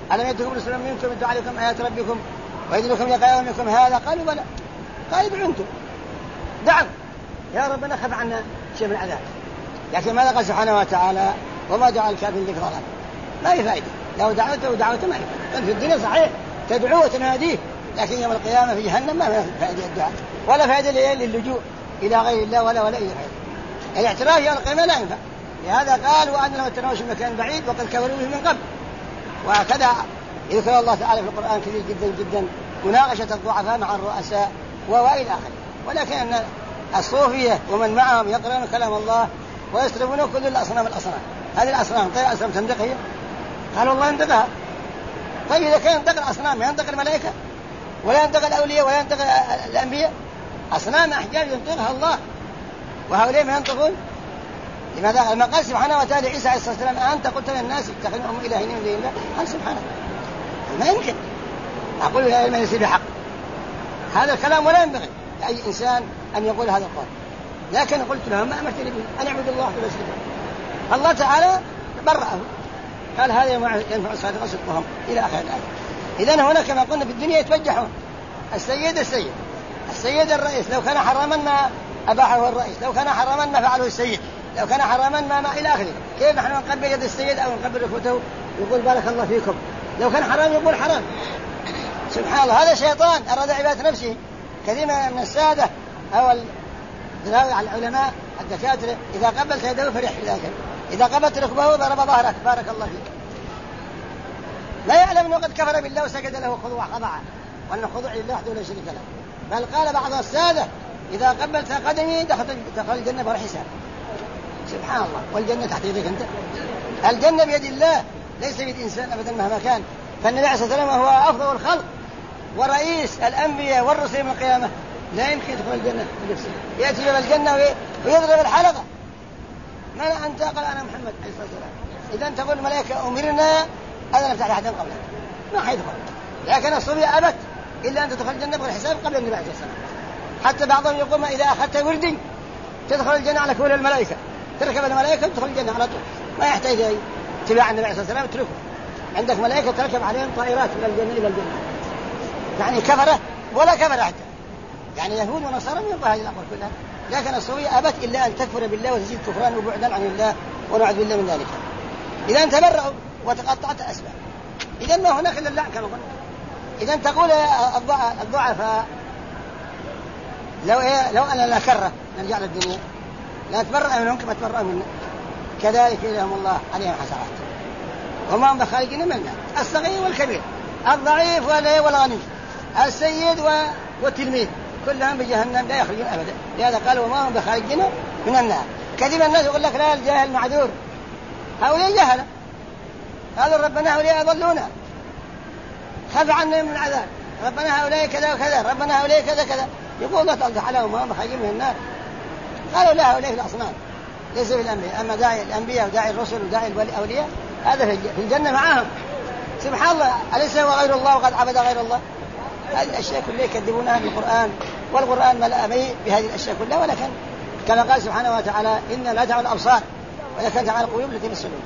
ألم يأتكم رسل منكم يتلون عليكم آيات ربكم ويدلكم لقاء يومكم هذا؟ قالوا بلى. قال ادعوا أنتم، دعوا يا ربنا خف عنا شيء من العذاب. لكن ماذا قال سبحانه وتعالى؟ وما جعل الكافرين لك ضرر. ما في فائدة، لو دعوته ما في فائدة. في الدنيا صحيح تدعوه وتناديه، لكن يوم القيامة في جهنم ما في فائدة الدعاء ولا فائدة للجوء إلى غير الله ولا أي فائدة. الاعتراف يوم القيامة لا ينفع. لهذا قال وأن لو تناوش مكان بعيد وقد كفروا به من قبل. وهكذا يذكر الله تعالى في القرآن كثير جدا جدا مناقشة الضعفاء مع الرؤساء وإلى آخره. ولكن أن الصوفية ومن معهم يقرأون كلام الله ويسلبون كل الأصنام. هذه الأصنام طيب أصنام تنطق هي؟ قالوا الله ينطقها. طيب إذا كان ينطق الأصنام ينطق الملائكة ولا ينطق الأولياء ولا ينطق الأنبياء؟ أصنام أحجار ينطقها الله وهؤلاء ما ينطقون. لماذا؟ لما قال سبحانه وتعالى عيسى عليه الصلاة والسلام أنت قلت للناس اتخذوهم إلهين من دون الله؟ قال سبحانه ما يمكن. أقول لا علم ليس بحق. هذا الكلام ولا ينبغي لأي إنسان أن يقول هذا القول. لكن قلت لهم ما أمرتني به أن أعبد الله وحده لا شريك له. الله تعالى برأه قال هذا ينفع الصادق صدقهم إلى آخر الآية. إذن هنا كما قلنا في الدنيا يتوجهون السيد الرئيس لو كان حراما ما أباحه الرئيس، لو كان حراما ما فعله السيد، لو كان حراما ما إلى آخره. كيف نحن نقبل يد السيد أو نقبل ركبته يقول بارك الله فيكم؟ لو كان حرام يقول حرام. سبحان الله، هذا شيطان أراد عبادة نفسه. كثير من السادة أو العلماء الدكاترة إذا قبلت يده فرح بذلك، إذا قبلت ركبه ضرب ظهرك بارك الله فيك. لا يعلم أنه قد كفر بالله وسجد له خضعا، وأن الخضوع لله وحده لا شريك له. بل قال بعض السادة إذا قبلت قدمي دخل الجنة بغير حساب. سبحان الله، والجنة تحت يديك أنت. الجنة بيد الله ليس بيد إنسان أبدا مهما كان. فالنبي عليه الصلاة والسلام هو أفضل الخلق ورئيس الأنبياء والرسل من القيامة، لا يمكن يدخل الجنة بنفسه. يأتي إلى الجنة ويضرب الحلقة. من أنت؟ قال أنا محمد عليه الصلاة والسلام. إذا تقول الملائكة أمرنا أن نفتح لأحد قبلك، ما حيدخل. لكن الصوفية أبت إلا أن تدخل الجنة بغير حساب قبل النبي عليه الصلاة والسلام. حتى بعضهم يقول ما إذا أخذت وردي تدخل الجنة على كل الملائكة، تركب الملائكة تدخل الجنة على طول، ما يحتاج اتباع النبي عليه الصلاة والسلام. اتركه، عندك ملائكة تركب عليهم طائرات من الجنة إلى الجنة. يعني كفرة ولا كفر حتى، يعني يهود ونصارى ينبغي هذه الأمور كلها. لكن الصوفية أبت إلا أن تكفر بالله وتزيد كفران وبعدا عن الله ونعوذ بالله من ذلك. إذا تبرأوا وتقطعت الأسباب. إذا ما هناك إلا اللعن كما قلنا. إذا تقول الضعفاء لو أنا لا كره نرجع للدنيا لا تبرأ منهم كما تبرأ منا، كذلك لهم الله عليهم حسرات وما هم بخارجين منها. الصغير والكبير، الضعيف والغني، السيد والتلميذ، كلهم بجهنم لا يخرجون أبدا. لهذا قالوا وما هم بخارجين من النار. كثير من الناس يقول لك لا الجاهل معذور، هؤلاء جهلة، قالوا ربنا هؤلاء أضلونا خف عنا من العذاب، ربنا هؤلاء كذا وكذا، ربنا هؤلاء كذا كذا. يقول الله تعالى عليهم وما هم بخارجين من النار. قالوا لا هؤلاء في الأصنام ليس في الأنبياء، أما داعي الأنبياء وداعي الرسل وداعي الأولياء هذا في الجنة معهم. سبحان الله، أليس هو غير الله وقد عبد غير الله؟ هذه الأشياء كلها يكذبونها بالقرآن، والقرآن ملأ بهذه الأشياء كلها. ولكن كما قال سبحانه وتعالى إن لا تعمل الأبصار ولكن تعمل القلوب التي في الصدور.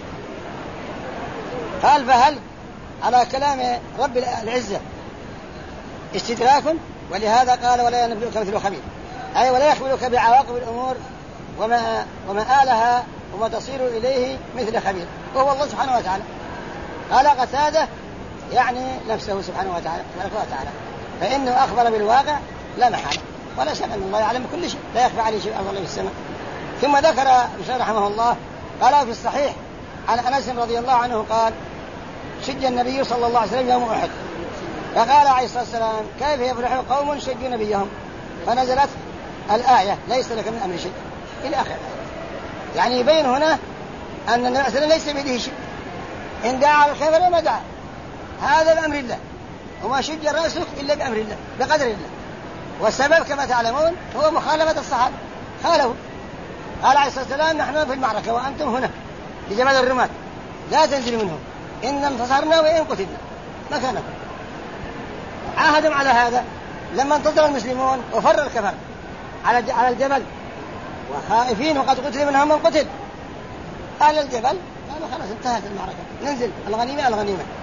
قال فهل على كلام رب العزة استدراك، ولهذا قال ولا ينبئك مثل خبير، أي ولا يخبرك بعواقب الأمور وما آلها وما تصير إليه مثل خبير، وهو الله سبحانه وتعالى. قال قتادة يعني نفسه سبحانه وتعالى فإنه أخبر بالواقع لا محالة، ولا شك أن الله يعلم كل شيء، لا يخفى عليه شيء أرض الله في السماء. ثم ذكر ابن رحمه الله قال في الصحيح عن أنس رضي الله عنه قال شج النبي صلى الله عليه وسلم يوم أحد، فقال عليه الصلاة والسلام كيف يفلح قوم شجوا نبيهم، فنزلت الآية ليس لك من أمر شيء إلى آخر. يعني يبين هنا أن النبي صلى الله عليه وسلم ليس بيده شيء، إن دعا على الخير ما دعا، هذا بأمر الله، وما شج رأسك إلا بأمر الله بقدر الله. والسبب كما تعلمون هو مخالفة الصحابة، خالفوا. قال عليه الصلاة والسلام نحن في المعركة وأنتم هنا لجبل الرماد لا تنزلوا منهم إن انتصرنا وإن قتلنا مكانكم. عاهدهم على هذا لما انتصر المسلمون وفر الكفر على الجبل وخائفين وقد قتل منهم من قتل، قال الجبل قالوا خلاص انتهت المعركة ننزل الغنيمة.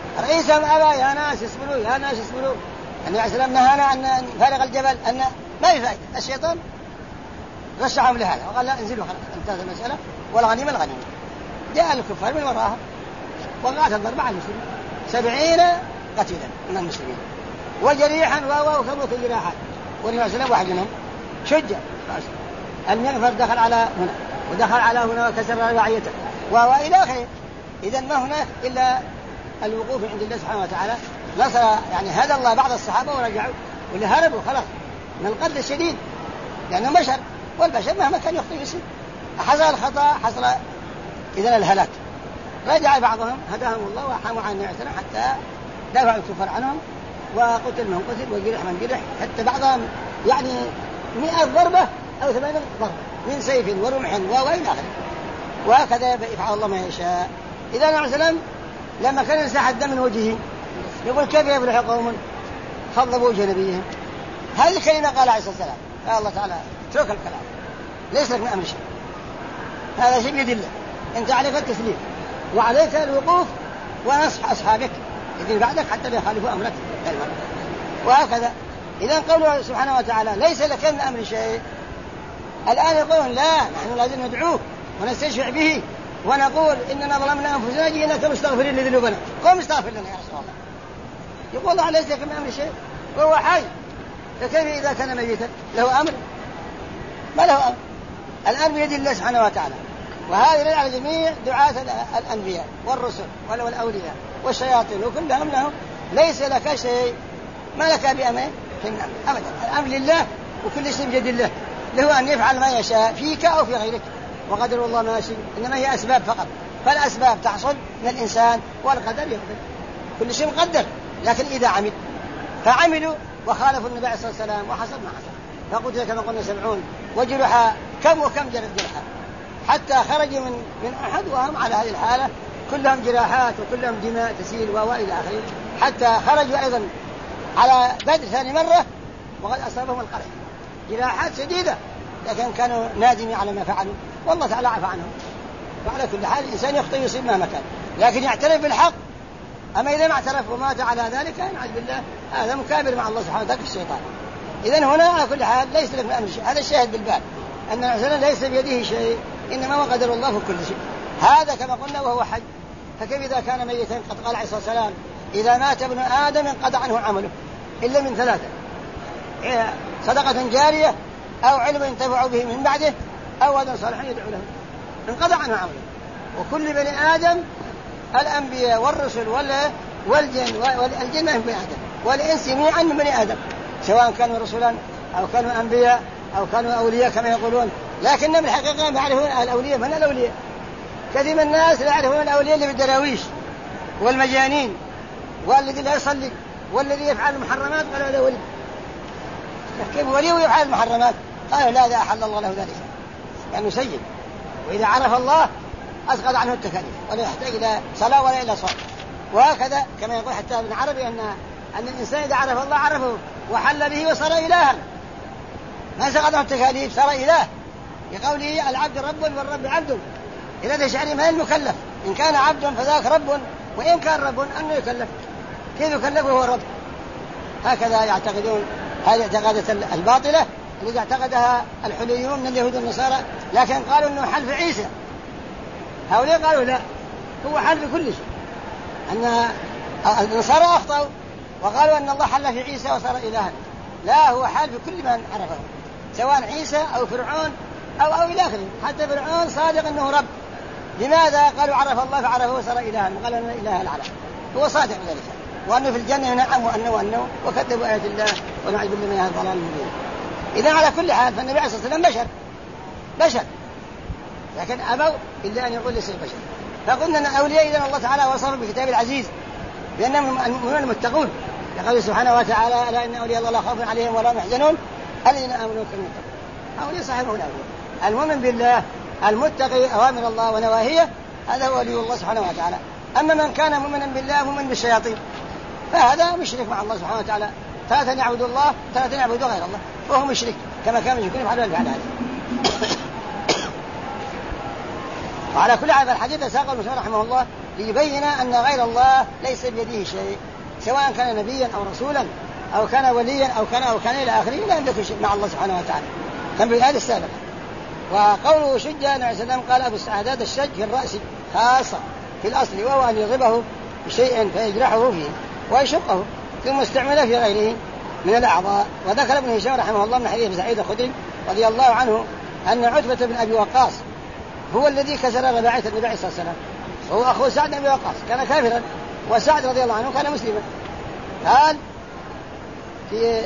رئيسهم أبى يا ناس اصبروا يا ناس اصبروا. النبي عليه السلام نهانا أن نفارق الجبل، أن ما في فائدة. الشيطان رشحهم لهذا وقال لا انزلوا خلاص انتهت المسألة، والغنيمة الغنيمة. جاء الكفار من وراها وقعت الضربة على المسلمين 70 قتيلا من المسلمين وجريحا وثبت الجراحات. والنبي عليه السلام واحد منهم شجع المغفر دخل على هنا ودخل على هنا وكسر رعيته وإلى آخره. إذن ما هناك إلا الوقوف عند الله سبحانه وتعالى. نصر يعني هدى الله بعض الصحابة ورجعوا واللي هربوا خلاص من القتل الشديد، لأنه بشر، والبشر مهما كان يخطئ يصيب. حصل الخطأ حصل إذن الهلاك. رجع بعضهم هداهم الله وحاموا عن النبي حتى دافعوا الكفار عنهم، وقتل من قتل وجرح من جرح، حتى بعضهم يعني 100 ضربة أو 80 ضربة من سيف ورمح وإلى آخره. وهكذا يفعل الله ما يشاء. إذا النبي عليه السلام لما كان ينسح الدم من وجهه يقول كيف يفلح قوم خضبوا وجه نبيهم. هذه الكلمة قال عليه الصلاة والسلام. قال الله تعالى اترك الكلام ليس لك من أمر شيء، هذا شيء بيد الله، أنت عليك التسليم وعليك الوقوف ونصح أصحابك الذين بعدك حتى لا يخالفوا أمرك. وهكذا إذا قوله سبحانه وتعالى ليس لك من أمر شيء، الآن يقولون لا نحن لازم ندعوه ونستشفع به ونقول إننا ظلمنا أنفسنا جئناك مستغفرين لذنوبنا، قم استغفر لنا يا رسول الله. يقول الله ليس لك من أمر شيء وهو حي، فكيف إذا كان ميتا له أمر؟ ما له أمر. الأمر بيد الله سبحانه وتعالى. وهذا يدل على جميع دعاة الأنبياء والرسل والأولياء والشياطين وكلهم لهم ليس لك شيء، ما لك بأمر أبدا. الأمر لله وكل شيء بيد الله، له أن يفعل ما يشاء فيك أو في غيرك، وقدر الله ما يشاء، إنما هي أسباب فقط. فالأسباب تحصل من الإنسان والقدر يقدر، كل شيء مقدر. لكن إذا عمل فعملوا وخالفوا النبي عليه الصلاة والسلام وحصل ما حصل، فقتل كما قلنا 70 وجرحا كم وكم جرحا حتى خرجوا من أحد وهم على هذه الحالة، كلهم جراحات وكلهم دماء تسيل وإلى آخره، حتى خرجوا أيضا على بدر ثاني مرة وقد أصابهم القرح جراحات شديدة، لكن كانوا نادمين على ما فعلوا والله تعالى عفى عنهم. وعلى كل حال الإنسان يخطئ يصيب مهما كان، لكن يعترف بالحق. أما إذا ما اعترف ومات على ذلك نعوذ بالله هذا مكابر مع الله سبحانه وتعالى الشيطان. إذن هنا على كل حال ليس لك من أمر شيء، هذا الشاهد بالبال أن الإنسان ليس بيده شيء، إنما هو قدر الله في كل شيء. هذا كما قلنا وهو حي. فكيف إذا كان ميتا؟ قد قال عليه الصلاة والسلام إذا مات ابن آدم انقطع عنه عمله إلا من 3: صدقة جارية أو علم ينتفع به من بعده أو ولد صالح يدعو له، انقطع عنه عمله. وكل بني آدم الأنبياء والرسل والجن والجن من بني آدم والإنس جميعا من بني آدم، سواء كانوا رسلا أو كانوا أنبياء أو كانوا أولياء كما يقولون، لكنهم الحقيقة يعرفون الأولياء من الأولياء. كثير من الناس لا يعرفون الأولياء اللي بالدراويش والمجانين والذي لا يصلي والذي يفعل المحرمات قالوا هذا ولي. كيف ولي ويفعل المحرمات؟ قالوا لا، إذا أحل الله له ذلك يعني سيد، وإذا عرف الله أسقط عنه التكاليف ولا يحتاج إلى صلاة ولا إلى صوم. وهكذا كما يقول حتى ابن عربي أن الإنسان إذا عرف الله عرفه وحل به وصار إلها، ما سقط عنه التكاليف صار إله، لقوله العبد رب والرب عبد. إذا تشعري من المكلف؟ إن كان عبد فذاك رب، وإن كان رب أنه يكلف، كيف يكلف وهو رب؟ هكذا يعتقدون هذه الاعتقادات الباطلة التي اعتقدها الحليون من اليهود والنصارى، لكن قالوا أنه حل في عيسى. هؤلاء قالوا لا، هو حل في كل شيء. أن النصارى أخطأوا وقالوا أن الله حل في عيسى وصار إلها، لا، هو حال في كل من عرفه، سواء عيسى أو فرعون أو إلى آخره. حتى فرعون صادق أنه رب، لماذا؟ قالوا عرف الله فعرفه وصار إلها، وقال أنه إله العالم، هو صادق ذلك، وأنه في الجنة نعم وأنه وكذبوا آيات الله ونعوذ بالله من هذا الضلال المبين. إذا على كل حال فالنبي عليه الصلاة والسلام بشر، لكن أبوا إلا أن يقول ليس بشر. فقلنا أن أولياء إذن الله تعالى وصفوا بكتاب العزيز بأنهم المتقون، يقول سبحانه وتعالى ألا إن أولياء الله لا خوف عليهم ولا هم يحزنون الذين آمنوا وكانوا يتقون. أولياء صاحبهم الأولياء، المؤمن بالله المتقي أوامر الله ونواهيه، هذا هو ولي الله سبحانه وتعالى. أما من كان مؤمنا بالله مؤمن بالشياطين فهذا مشرك مع الله سبحانه وتعالى، ثلاثة يعبد الله ثلاثة يعبد غير الله، وهو مشرك كما كان يشركون يفعلون الفعل هذا. وعلى كل حال الحديث ساق المسلم رحمه الله ليبين أن غير الله ليس بيده شيء، سواء كان نبيا أو رسولا أو كان وليا أو كان إلى آخره، لا يملك شيء مع الله سبحانه وتعالى. كان بالآية السابقة. وقوله شج النبي عليه السلام قال أبو السعداد الشج في الرأس خاصة في الأصل، وهو أن يضربه بشيء فيجرحه فيه ويشقه ثم استعمله في غيره من الأعضاء. وذكر ابن هشام رحمه الله من حديث سعيد الخدري رضي الله عنه أن عتبة بن أبي وقاص هو الذي كسر رباعية النبي عليه الصلاة والسلام، وهو أخو سعد بن أبي وقاص كان كافرا، وسعد رضي الله عنه كان مسلما. قال في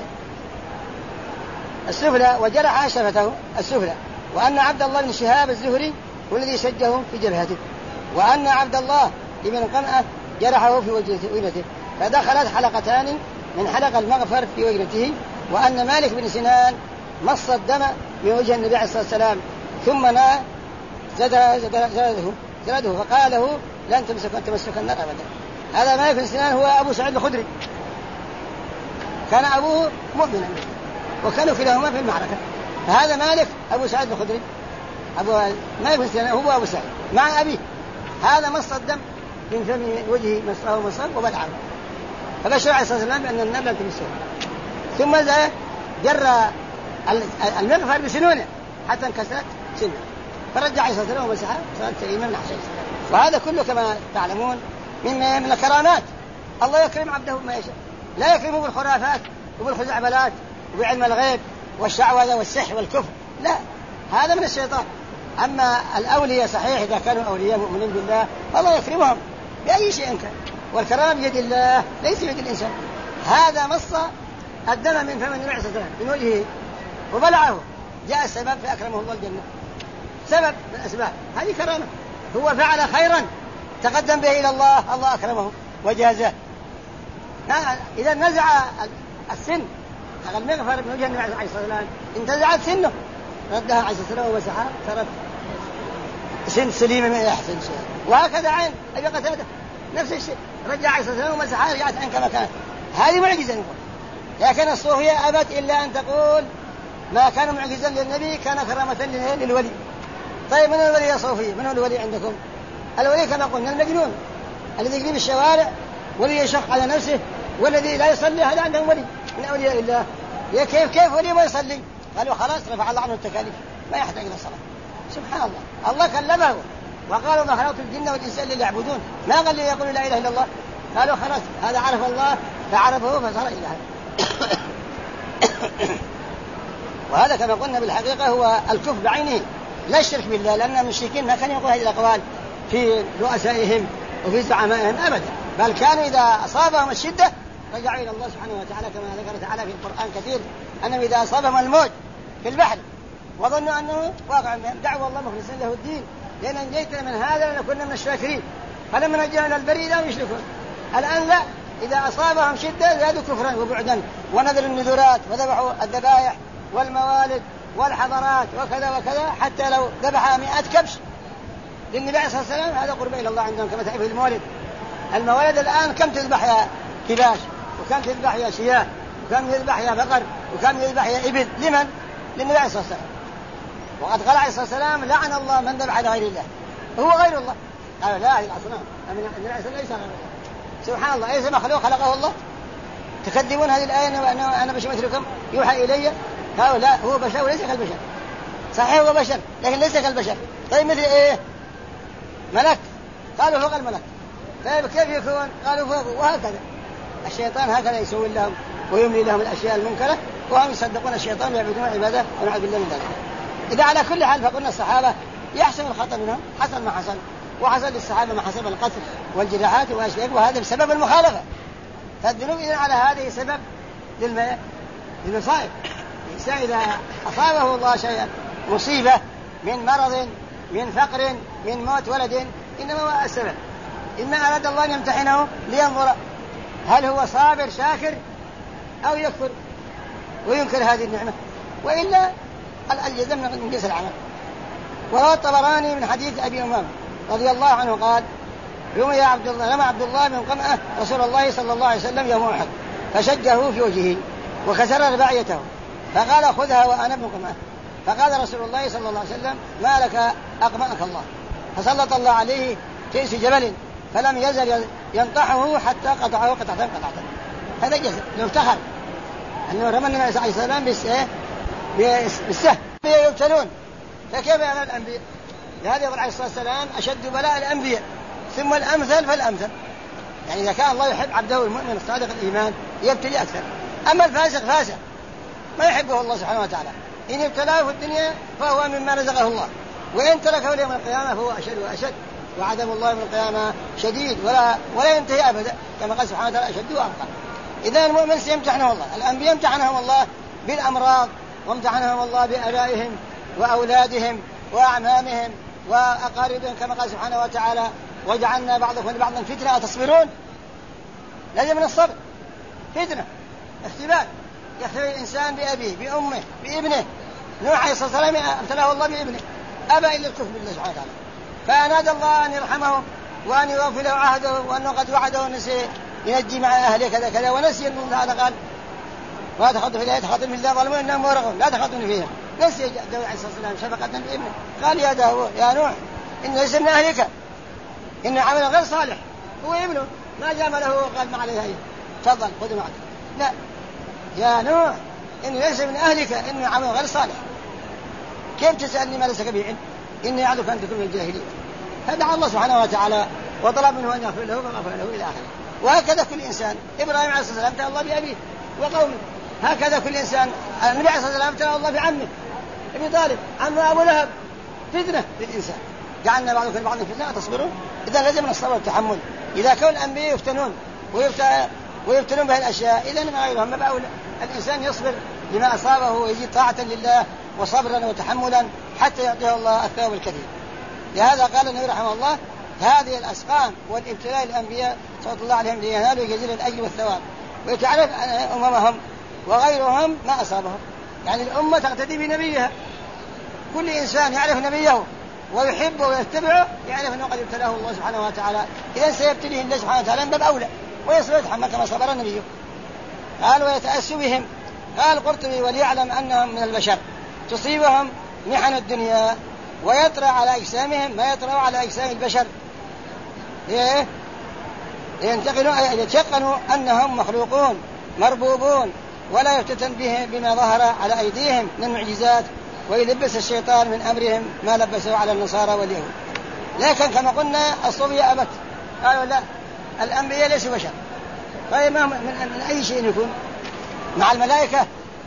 السفلى وجرح شفته السفلى، وأن عبد الله بن شهاب الزهري هو الذي شجه في جبهته، وأن عبد الله بن قمأة جرحه في وجنته فدخلت حلقتان من حلق المغفر في وجنته، وأن مالك بن سنان مص الدم من وجه النبي عليه الصلاة والسلام ثم زرده فقال له لن تمسك النار أبدا. هذا مالك بن سنان هو أبو سعيد الخدري، كان أبوه مؤمنا وكانوا كلاهما في المعركة. فهذا مالك أبو سعيد الخدري، مالك بن سنان هو أبو سعيد مع أبيه. هذا مص الدم من فم وجهه مصه وبلعه، فبشر عليه الصلاة والسلام بأن النار لن تمسه، ثم جر المغفر بسنونه حتى انكسرت سنه، فرجع عليه الصلاة والسلام ومسحها صارت سليمة من أحسن. وهذا كله كما تعلمون من الكرامات. الله يكرم عبده بما يشاء، لا يكرمه بالخرافات وبالخزعبلات وبعلم الغيب والشعوذة والسحر والكفر، لا، هذا من الشيطان. أما الأولياء صحيح إذا كانوا أولياء مؤمنين بالله الله يكرمهم بأي شيء كان، والكرامة بيد الله ليس بيد الإنسان. هذا مص الدم من فم النبي عليه الصلاة والسلام من وجهه وبلعه، جاء السبب فأكرمه الله الجنة، سبب من الأسباب، هذه كرامة. هو فعل خيرا تقدم به إلى الله، الله أكرمه وجازاه. إذا نزع السن على المغفر من وجه النبي عليه الصلاة والسلام انتزعت سنه، ردها عليه الصلاة والسلام ومسحها صارت سن سليمة من أحسن شيء. وهكذا عين أبي قتادة نفس الشيء، رجع عليه الصلاة والسلام ومسحها رجعت عين كما كانت. هذه معجزة نقول. لكن الصوفية أبت إلا أن تقول ما كان معجزا للنبي كان كرامة للولي. طيب من الولي يا صوفية؟ من هو الولي عندكم؟ الولي كما قلنا المجنون الذي يجري بالشوارع والذي يشق على نفسه والذي لا يصلي، هذا عندهم ولي من أولياء الله. كيف ولي ما يصلي؟ قالوا خلاص رفع الله عنه التكاليف ما يحتاج إلى الصلاة. سبحان الله، الله كلمه وقالوا ما خلقت الجن والإنس إلا ليعبدون، ما قال لي يقول لا إله إلا الله. قالوا خلاص هذا عرف الله فعرفه فصار إلها. وهذا كما قلنا بالحقيقة هو الكفر بعينه لا الشرك بالله، لأن المشركين ما كانوا يقول هذه الأقوال في رؤسائهم وفي زعمائهم أبدا، بل كانوا إذا أصابهم الشدة رجعوا إلى الله سبحانه وتعالى كما ذكر تعالى في القرآن كثير أنهم إذا أصابهم الموج في البحر وظنوا أنه واقع بهم دعوا الله مخلصين له الدين لأن أنجيتنا من هذا لنكون من الشاكرين فلما نجينا إلى البر لا يشركون. الآن لا، إذا أصابهم شدة زادوا كفرا وبعدا ونذروا النذورات وذبحوا الذبائح والموالد والحضارات وكذا وكذا، حتى لو ذبح 100 كبش للنبي عليه الصلاة والسلام هذا قرب إلى الله عندهم. كما تعرف الموالد الآن كم تذبح يا كباش، وكم تذبح يا شياه، وكم تذبح يا بقر، وكم تذبح يا إبل، لمن؟ للنبي عليه الصلاة والسلام. وقد قال عليه الصلاة والسلام لعن الله من ذبح لغير الله، هو غير الله. قالوا لا هي الأصنام، النبي عليه الصلاة والسلام ليس غير الله. سبحان الله، أي مخلوق خلقه الله؟ تكذبون هذه الآية أنا بشر مثلكم يوحى إلي؟ قالوا لا هو بشر وليس كالبشر. صحيح هو بشر لكن ليس كالبشر. طيب مثل إيه؟ ملك، قالوا فوق الملك. طيب كيف يكون؟ قالوا فوق. وهكذا الشيطان هكذا يسوي لهم ويملي لهم الأشياء المنكرة وهم يصدقون الشيطان ويعبدون عباده ونعوذ بالله من ذلك. إذا على كل حال فقلنا الصحابة يحسن الخطأ منهم، حصل ما حصل، وحصل للصحابة ما حصل القتل والجراحات وأشياء، وهذا بسبب المخالفة. فالذنوب إذن على هذه سبب للمصائب. الإنسان إذا أصابه الله شيئا مصيبة من مرض من فقر من موت ولد إنما هو السبب، إما أراد الله أن يمتحنه لينظر هل هو صابر شاكر أو يكفر وينكر هذه النعمة، وإلا الجزاء من جنس العمل. وروى الطبراني من حديث أبي أمامة رضي الله عنه قال رمى عبد الله بن قمأة رسول الله صلى الله عليه وسلم يوم أحد فشجه في وجهه وكسر رباعيته فقال خذها وأنا ابن قمأة. فقال رسول الله صلى الله عليه وسلم ما لك أقمأك الله، فسلط الله عليه كيس جبل فلم يزل ينطحه حتى قطعه قطعة. هذا جزاء. لو افتخر أنه رمى النبي عليه الصلاة والسلام بالسهم يبتلون، فكيف على الأنبياء؟ لهذا يقول عليه الصلاة والسلام أشد بلاء الأنبياء ثم الأمثل فالأمثل. يعني إذا كان الله يحب عبده المؤمن الصادق الإيمان يبتلي أكثر. أما الفاسق فاسق ما يحبه الله سبحانه وتعالى، إن ابتلاه في الدنيا فهو مما رزقه الله، وإن تركه يوم القيامة فهو أشد وأشد، وعذاب الله يوم القيامة شديد ولا ينتهي أبدا، كما قال سبحانه وتعالى أشد وأبقى. إذا المؤمن سيمتحنه الله. الأنبياء امتحنهم الله بالأمراض، وامتحنهم الله بآبائهم وأولادهم وأعمامهم وأقاربهم، كما قال سبحانه وتعالى وجعلنا بعضكم لبعض فتنة أتصبرون. لازم من الصبر فتنة اختبار، يختبر الإنسان بأبيه بأمه بابنه. نوح عليه الصلاة والسلام ابتلاه الله بابنه، أبى إلا الكفر بالله سبحانه وتعالى، فأنادى الله أن يرحمه وأن يوفي له عهده، وأنه قد وعده أن ينجي مع أهله كذا كذا، ونسي أن الله تعالى قال ولا تخاطبوا في الله تخاطبوا في الله ظلموا إنهم مورغون لا تخاطبوا فيهم. نسي داود عليه الصلاة والسلام شفقة بابنه، قال يا داود يا نوح إن ليس من أهلك، إن عمل غير صالح. هو ابنه ما جاب له وقال ما عليه هي تفضل خذوا معك، لا يا نوح إن ليس من أهلك إن عمل غير صالح. كيف تسألني ما ليس بعلم؟ إني أعلمك أن تكون من الجاهلين. فدعا الله سبحانه وتعالى وطلب منه أن يغفر له فغفر له إلى آخره. وهكذا كل إنسان. إبراهيم عليه الصلاة والسلام ابتلى الله بأبيه وقومه، هكذا كل إنسان. النبي عليه الصلاة والسلام ابتلى الله بعمه ابن طالب، عمه أبو لهب، فتنة للإنسان. جعلنا بعضكم لبعض فتنة أتصبرون. إذا لازم الصبر والتحمل. إذا كان الأنبياء يفتنون ويبتلون بهذه الأشياء، إذا ما غيرهم ما بأولى الإنسان يصبر لما أصابه ويجد طاعة لله وصبرا وتحملا حتى يعطيه الله الثواب الكثير. لهذا قال النبي رحمه الله هذه الأسقام والابتلاء الأنبياء صلى الله عليهم لينالوا جزيل الأجر والثواب، ويتعرف أممهم وغيرهم ما أصابهم. يعني الأمة تقتدي بنبيها، كل إنسان يعرف نبيه ويحبه ويتبعه يعرف أنه قد ابتلاه الله سبحانه وتعالى، إذا سيبتليه الله سبحانه وتعالى من باب أولى ويصبر يتحمل كما صبر النبي. قال ويتأسوا بهم. قال قرطبي وليعلم أنهم من البشر تصيبهم محن الدنيا ويطرأ على أجسامهم ما يطرأ على أجسام البشر، يتيقنوا أنهم مخلوقون مربوبون ولا يفتتن بما ظهر على أيديهم من المعجزات، ويلبس الشيطان من أمرهم ما لبسه على النصارى واليهود. لكن كما قلنا الصوفية أبت، قالوا لا الأنبياء ليسوا بشر. طيب من أي شيء يكون؟ مع الملائكة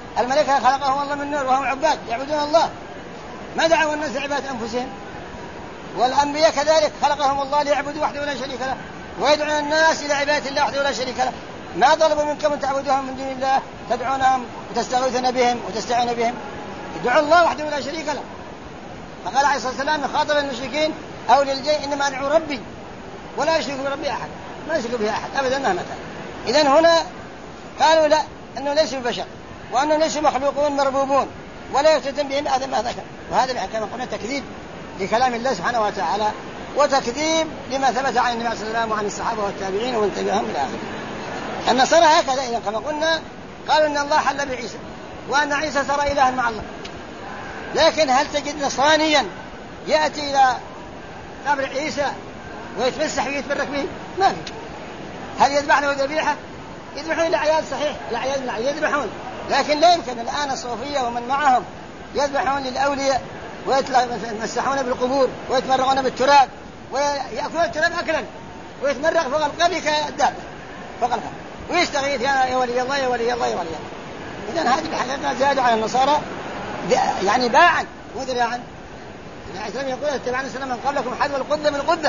خلقهم الله من نور وهم عباد يعبدون الله، ما دعوا الناس لعبادة أنفسهم. والأنبياء كذلك خلقهم الله ليعبدوا وحده ولا شريك له، ويدعون الناس إلى عبادة الله وحده ولا شريك له. ما طلبوا منكم أن تعبدوهم من دون الله، تدعونهم وتستغيثون بهم وتستعينون بهم، يدعون الله وحده ولا شريك له. فقال عليه الصلاة والسلام خاطب المشركين أو للجين إنما أدعو ربي ولا أشرك بربي أحد، ما يشرك به أحد أبدا مهما كان. إذن هنا قالوا لا أنه ليسوا بشر وأنه ليسوا مخلوقون مربوبون ولا يفتتن بهم أحد ما ذكر. وهذا كما قلنا تكذيب لكلام الله سبحانه وتعالى وتكذيب لما ثبت عن النبي صلى الله عليه وسلم وعن الصحابة والتابعين ومن تبعهم إلى آخره. النصارى هكذا إذن كما قلنا قالوا أن الله حل بعيسى وأن عيسى صار إلها مع الله. لكن هل تجد نصرانيا يأتي إلى قبر عيسى ويتمسح ويتبرك به؟ ما في. هل يذبح له ذبيحة؟ يذبحون الأعياد صحيح، الأعياد يذبحون، لكن لا يمكن الآن الصوفية ومن معهم يذبحون للأولياء ويتمسحون بالقبور ويتمرغون بالتراب ويأكلون التراب أكلا ويتمرغ فوق القبر كالدابة فوق القبر ويستغيث يا ولي الله يا ولي الله يا ولي الله. إذن هذه الحقيقة زادوا على النصارى يعني باعا وذراعا. الإسلام يقول اتبعنا السلام من قبلكم حذو القدة من القدة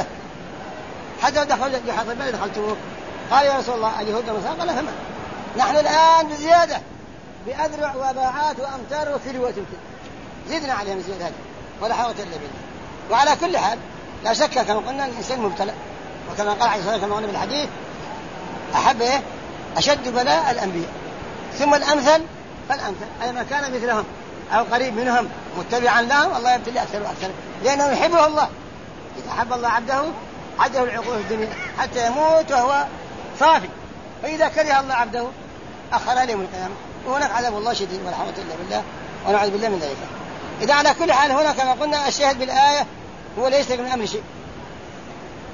حتى دخلوا بحث المال دخلتوه. قال يا رسول الله اليهود والنصارى؟ قال فما نحن الآن بزيادة بأذرع وباعات وأمتار وكيلوات زدنا عليهم زيادة هذه ولا حول إلا بالله. وعلى كل حال لا شك كما قلنا الإنسان مبتلى، وكما قال عليه الصلاة والسلام كما قلنا بالحديث أحب أشد بلاء الأنبياء ثم الأمثل فالأمثل، أي ما كان مثلهم أو قريب منهم متبعا لهم الله يبتلي أكثر وأكثر، لأنه يحبه الله. إذا أحب الله عبده عده العقوبة في الدنيا حتى يموت وهو صافي، فإذا كره الله عبده أخر عليهم القيامة، وهناك عذاب الله شديد ولا حول إلا بالله ونعوذ بالله من ذلك. إذا على كل حال هنا كما قلنا الشاهد بالآية هو ليس من أمر شيء،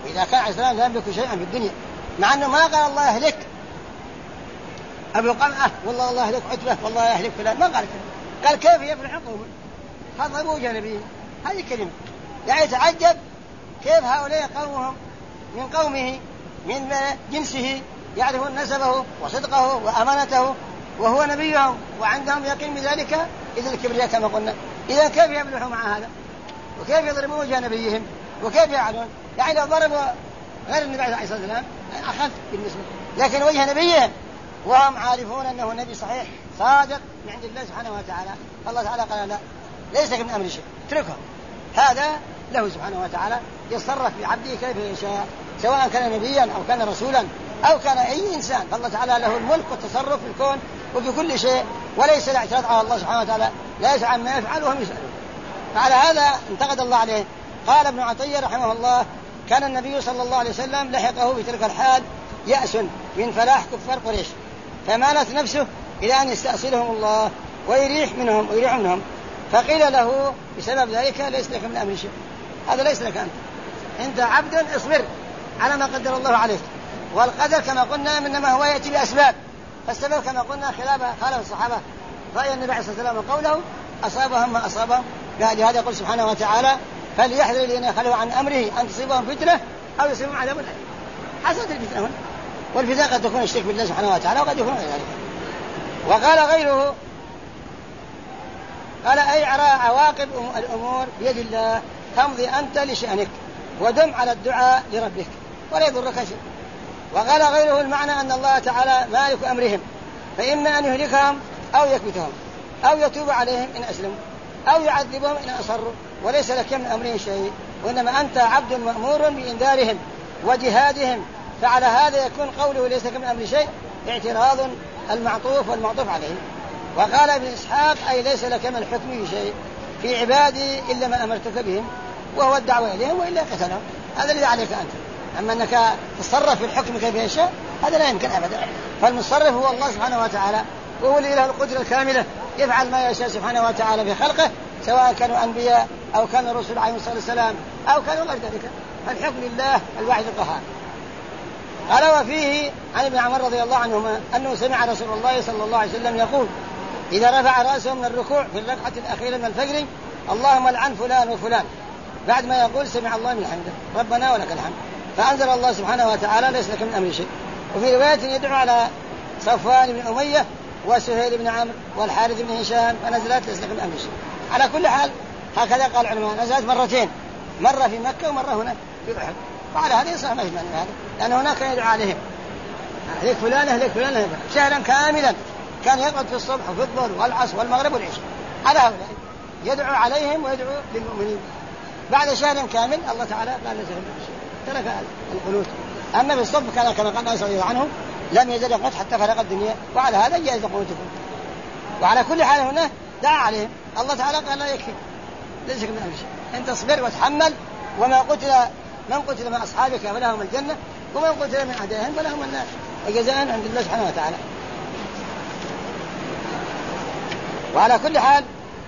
وإذا كان عليه السلام لا يملك شيئا في الدنيا، مع أنه ما قال الله يهلك أبو قمعة والله الله يهلك عتبة والله يهلك فلان، ما قال كذا، قال كيف يفلح قوم خضبوا جانبين. هذه كلمة يعني تعجب كيف هؤلاء قومهم من قومه من جنسه يعرفون نسبه وصدقه وأمانته وهو نبيهم وعندهم يقين بذلك، إذا الكبرياء كما قلنا. إذا كيف يفلحوا مع هذا وكيف يضربون وجه نبيهم وكيف يعلون؟ يعني لو ضربوا غير النبي عليه الصلاة والسلام أخف بالنسبة، لكن وجه نبيهم وهم عارفون أنه نبي صحيح صادق من عند الله سبحانه وتعالى. الله تعالى قال لا ليس من أمر شيء اتركه، هذا له سبحانه وتعالى يتصرف بعبده كيف يشاء، سواء كان نبيا أو كان رسولا أو كان أي إنسان، فالله تعالى له الملك والتصرف في الكون وفي كل شيء، وليس الاعتراض على الله سبحانه وتعالى، لا يفعل ما يفعل وهم يسألون. فعلى هذا انتقد الله عليه. قال ابن عطية رحمه الله كان النبي صلى الله عليه وسلم لحقه في تلك الحال يأس من فلاح كفار قريش، فمالت نفسه إلى أن يستأصلهم الله ويريح منهم، فقيل له بسبب ذلك ليس لك من أمر شيء، هذا ليس لك أنت عبد اصبر على ما قدر الله عليك، والقدر كما قلنا إنما هو يأتي بأسباب، فالسبب كما قلنا خالف الصحابة رأي النبي عليه الصلاة والسلام وقوله أصابهم ما أصابهم. لهذا يقول سبحانه وتعالى فليحذر الذين يخالفون عن أمره أن تصيبهم فتنة أو يصيبهم عذاب أليم. حصلت الفتنة هنا، والفتنة قد تكون الشرك بالله سبحانه وتعالى وقد يكون غير ذلك. وقال غيره قال أي عواقب الأمور بيد الله، تمضي أنت لشأنك ودم على الدعاء لربك ولا يضرك شيء. وقال غيره المعنى أن الله تعالى مالك أمرهم، فإما أن يهلكهم أو يكبتهم أو يتوب عليهم إن أسلموا أو يعذبهم إن أصروا، وليس لك من أمرهم شيء، وإنما أنت عبد مأمور بإنذارهم وجهادهم. فعلى هذا يكون قوله ليس لك من أمر شيء اعتراض المعطوف والمعطوف عليه. وقال ابن إسحاق أي ليس لك من الحكم شيء في عبادي إلا ما أمرتك بهم، وهو الدعوة إليهم وإلا قتلهم، هذا الذي عليك أنت. أما أنك تتصرف في الحكم كيف يشاء هذا لا يمكن أبدا، فالمصرف هو الله سبحانه وتعالى، وهو الذي له القدرة الكاملة يفعل ما يشاء سبحانه وتعالى في خلقه، سواء كانوا أنبياء أو كانوا رسل عليه الصلاة والسلام أو كانوا غير ذلك، فالحكم لله الواحد القهار. قال وفيه عن ابن عمر رضي الله عنهما أنه سمع رسول الله صلى الله عليه وسلم يقول إذا رفع رأسه من الركوع في الركعة الأخيرة من الفجر اللهم لعن فلان وفلان، بعد ما يقول سمع الله من حمده ربنا ولك الحمد، فأنزل الله سبحانه وتعالى ليس لك من أمر شيء. وفي رواية يدعو على صفوان بن أمية وسهيل بن عمرو والحارث بن هشام فنزلت ليس لك من أمر شيء. على كل حال هكذا قال العلماء، نزلت مرتين، مرة في مكة ومرة هنا في أحد، وعلى هذا يصح مجمع هذا، لأن هناك يدعو عليهم هيك فلان شهرا كاملا كان يقعد في الصبح وفي الظهر والعصر والمغرب والعشاء على هؤلاء يدعو عليهم ويدعو للمؤمنين. بعد شهر كامل الله تعالى قال له ترك القنوت. أما في الصبح كان كما قال أنس رضي الله عنه لم يزل يقنط حتى فرق الدنيا، وعلى هذا جائز قنوتكم. وعلى كل حال هنا دعا عليهم، الله تعالى قال لا يكفي ليس من أمر شيء، أنت تصبر وتحمل، وما من قتل مع أصحابك فلهم الجنة ومن قتل من أعدائهم فلهم النار، وجزاء عند الله سبحانه وتعالى. وعلى كل حال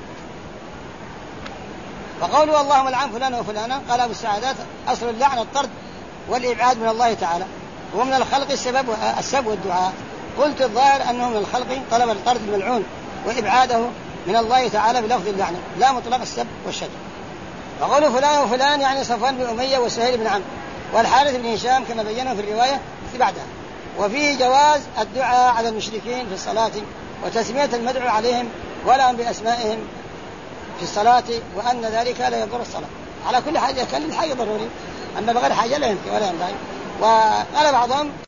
وقولوا اللهم لعن فلان وفلانا قال أبو السعادات أصل اللعن الطرد والإبعاد من الله تعالى، ومن الخلق السب والدعاء. قلت الظاهر أنه من الخلق طلب الطرد الملعون وإبعاده من الله تعالى بلفظ اللعنة لا مطلق السب والشتم. وقولوا فلان وفلان يعني صفوان بن أمية وسهيل بن عمرو والحارث بن هشام كما بينه في الرواية بعدها. وفيه جواز الدعاء على المشركين في الصلاة وتسمية المدعو عليهم ولهم بأسمائهم في الصلاة، وأن ذلك لا يضر الصلاة. على كل حاجة كان الحاجة ضروري، أما بغير حاجة لا يمكن ولا ينبغي. وقال بعضهم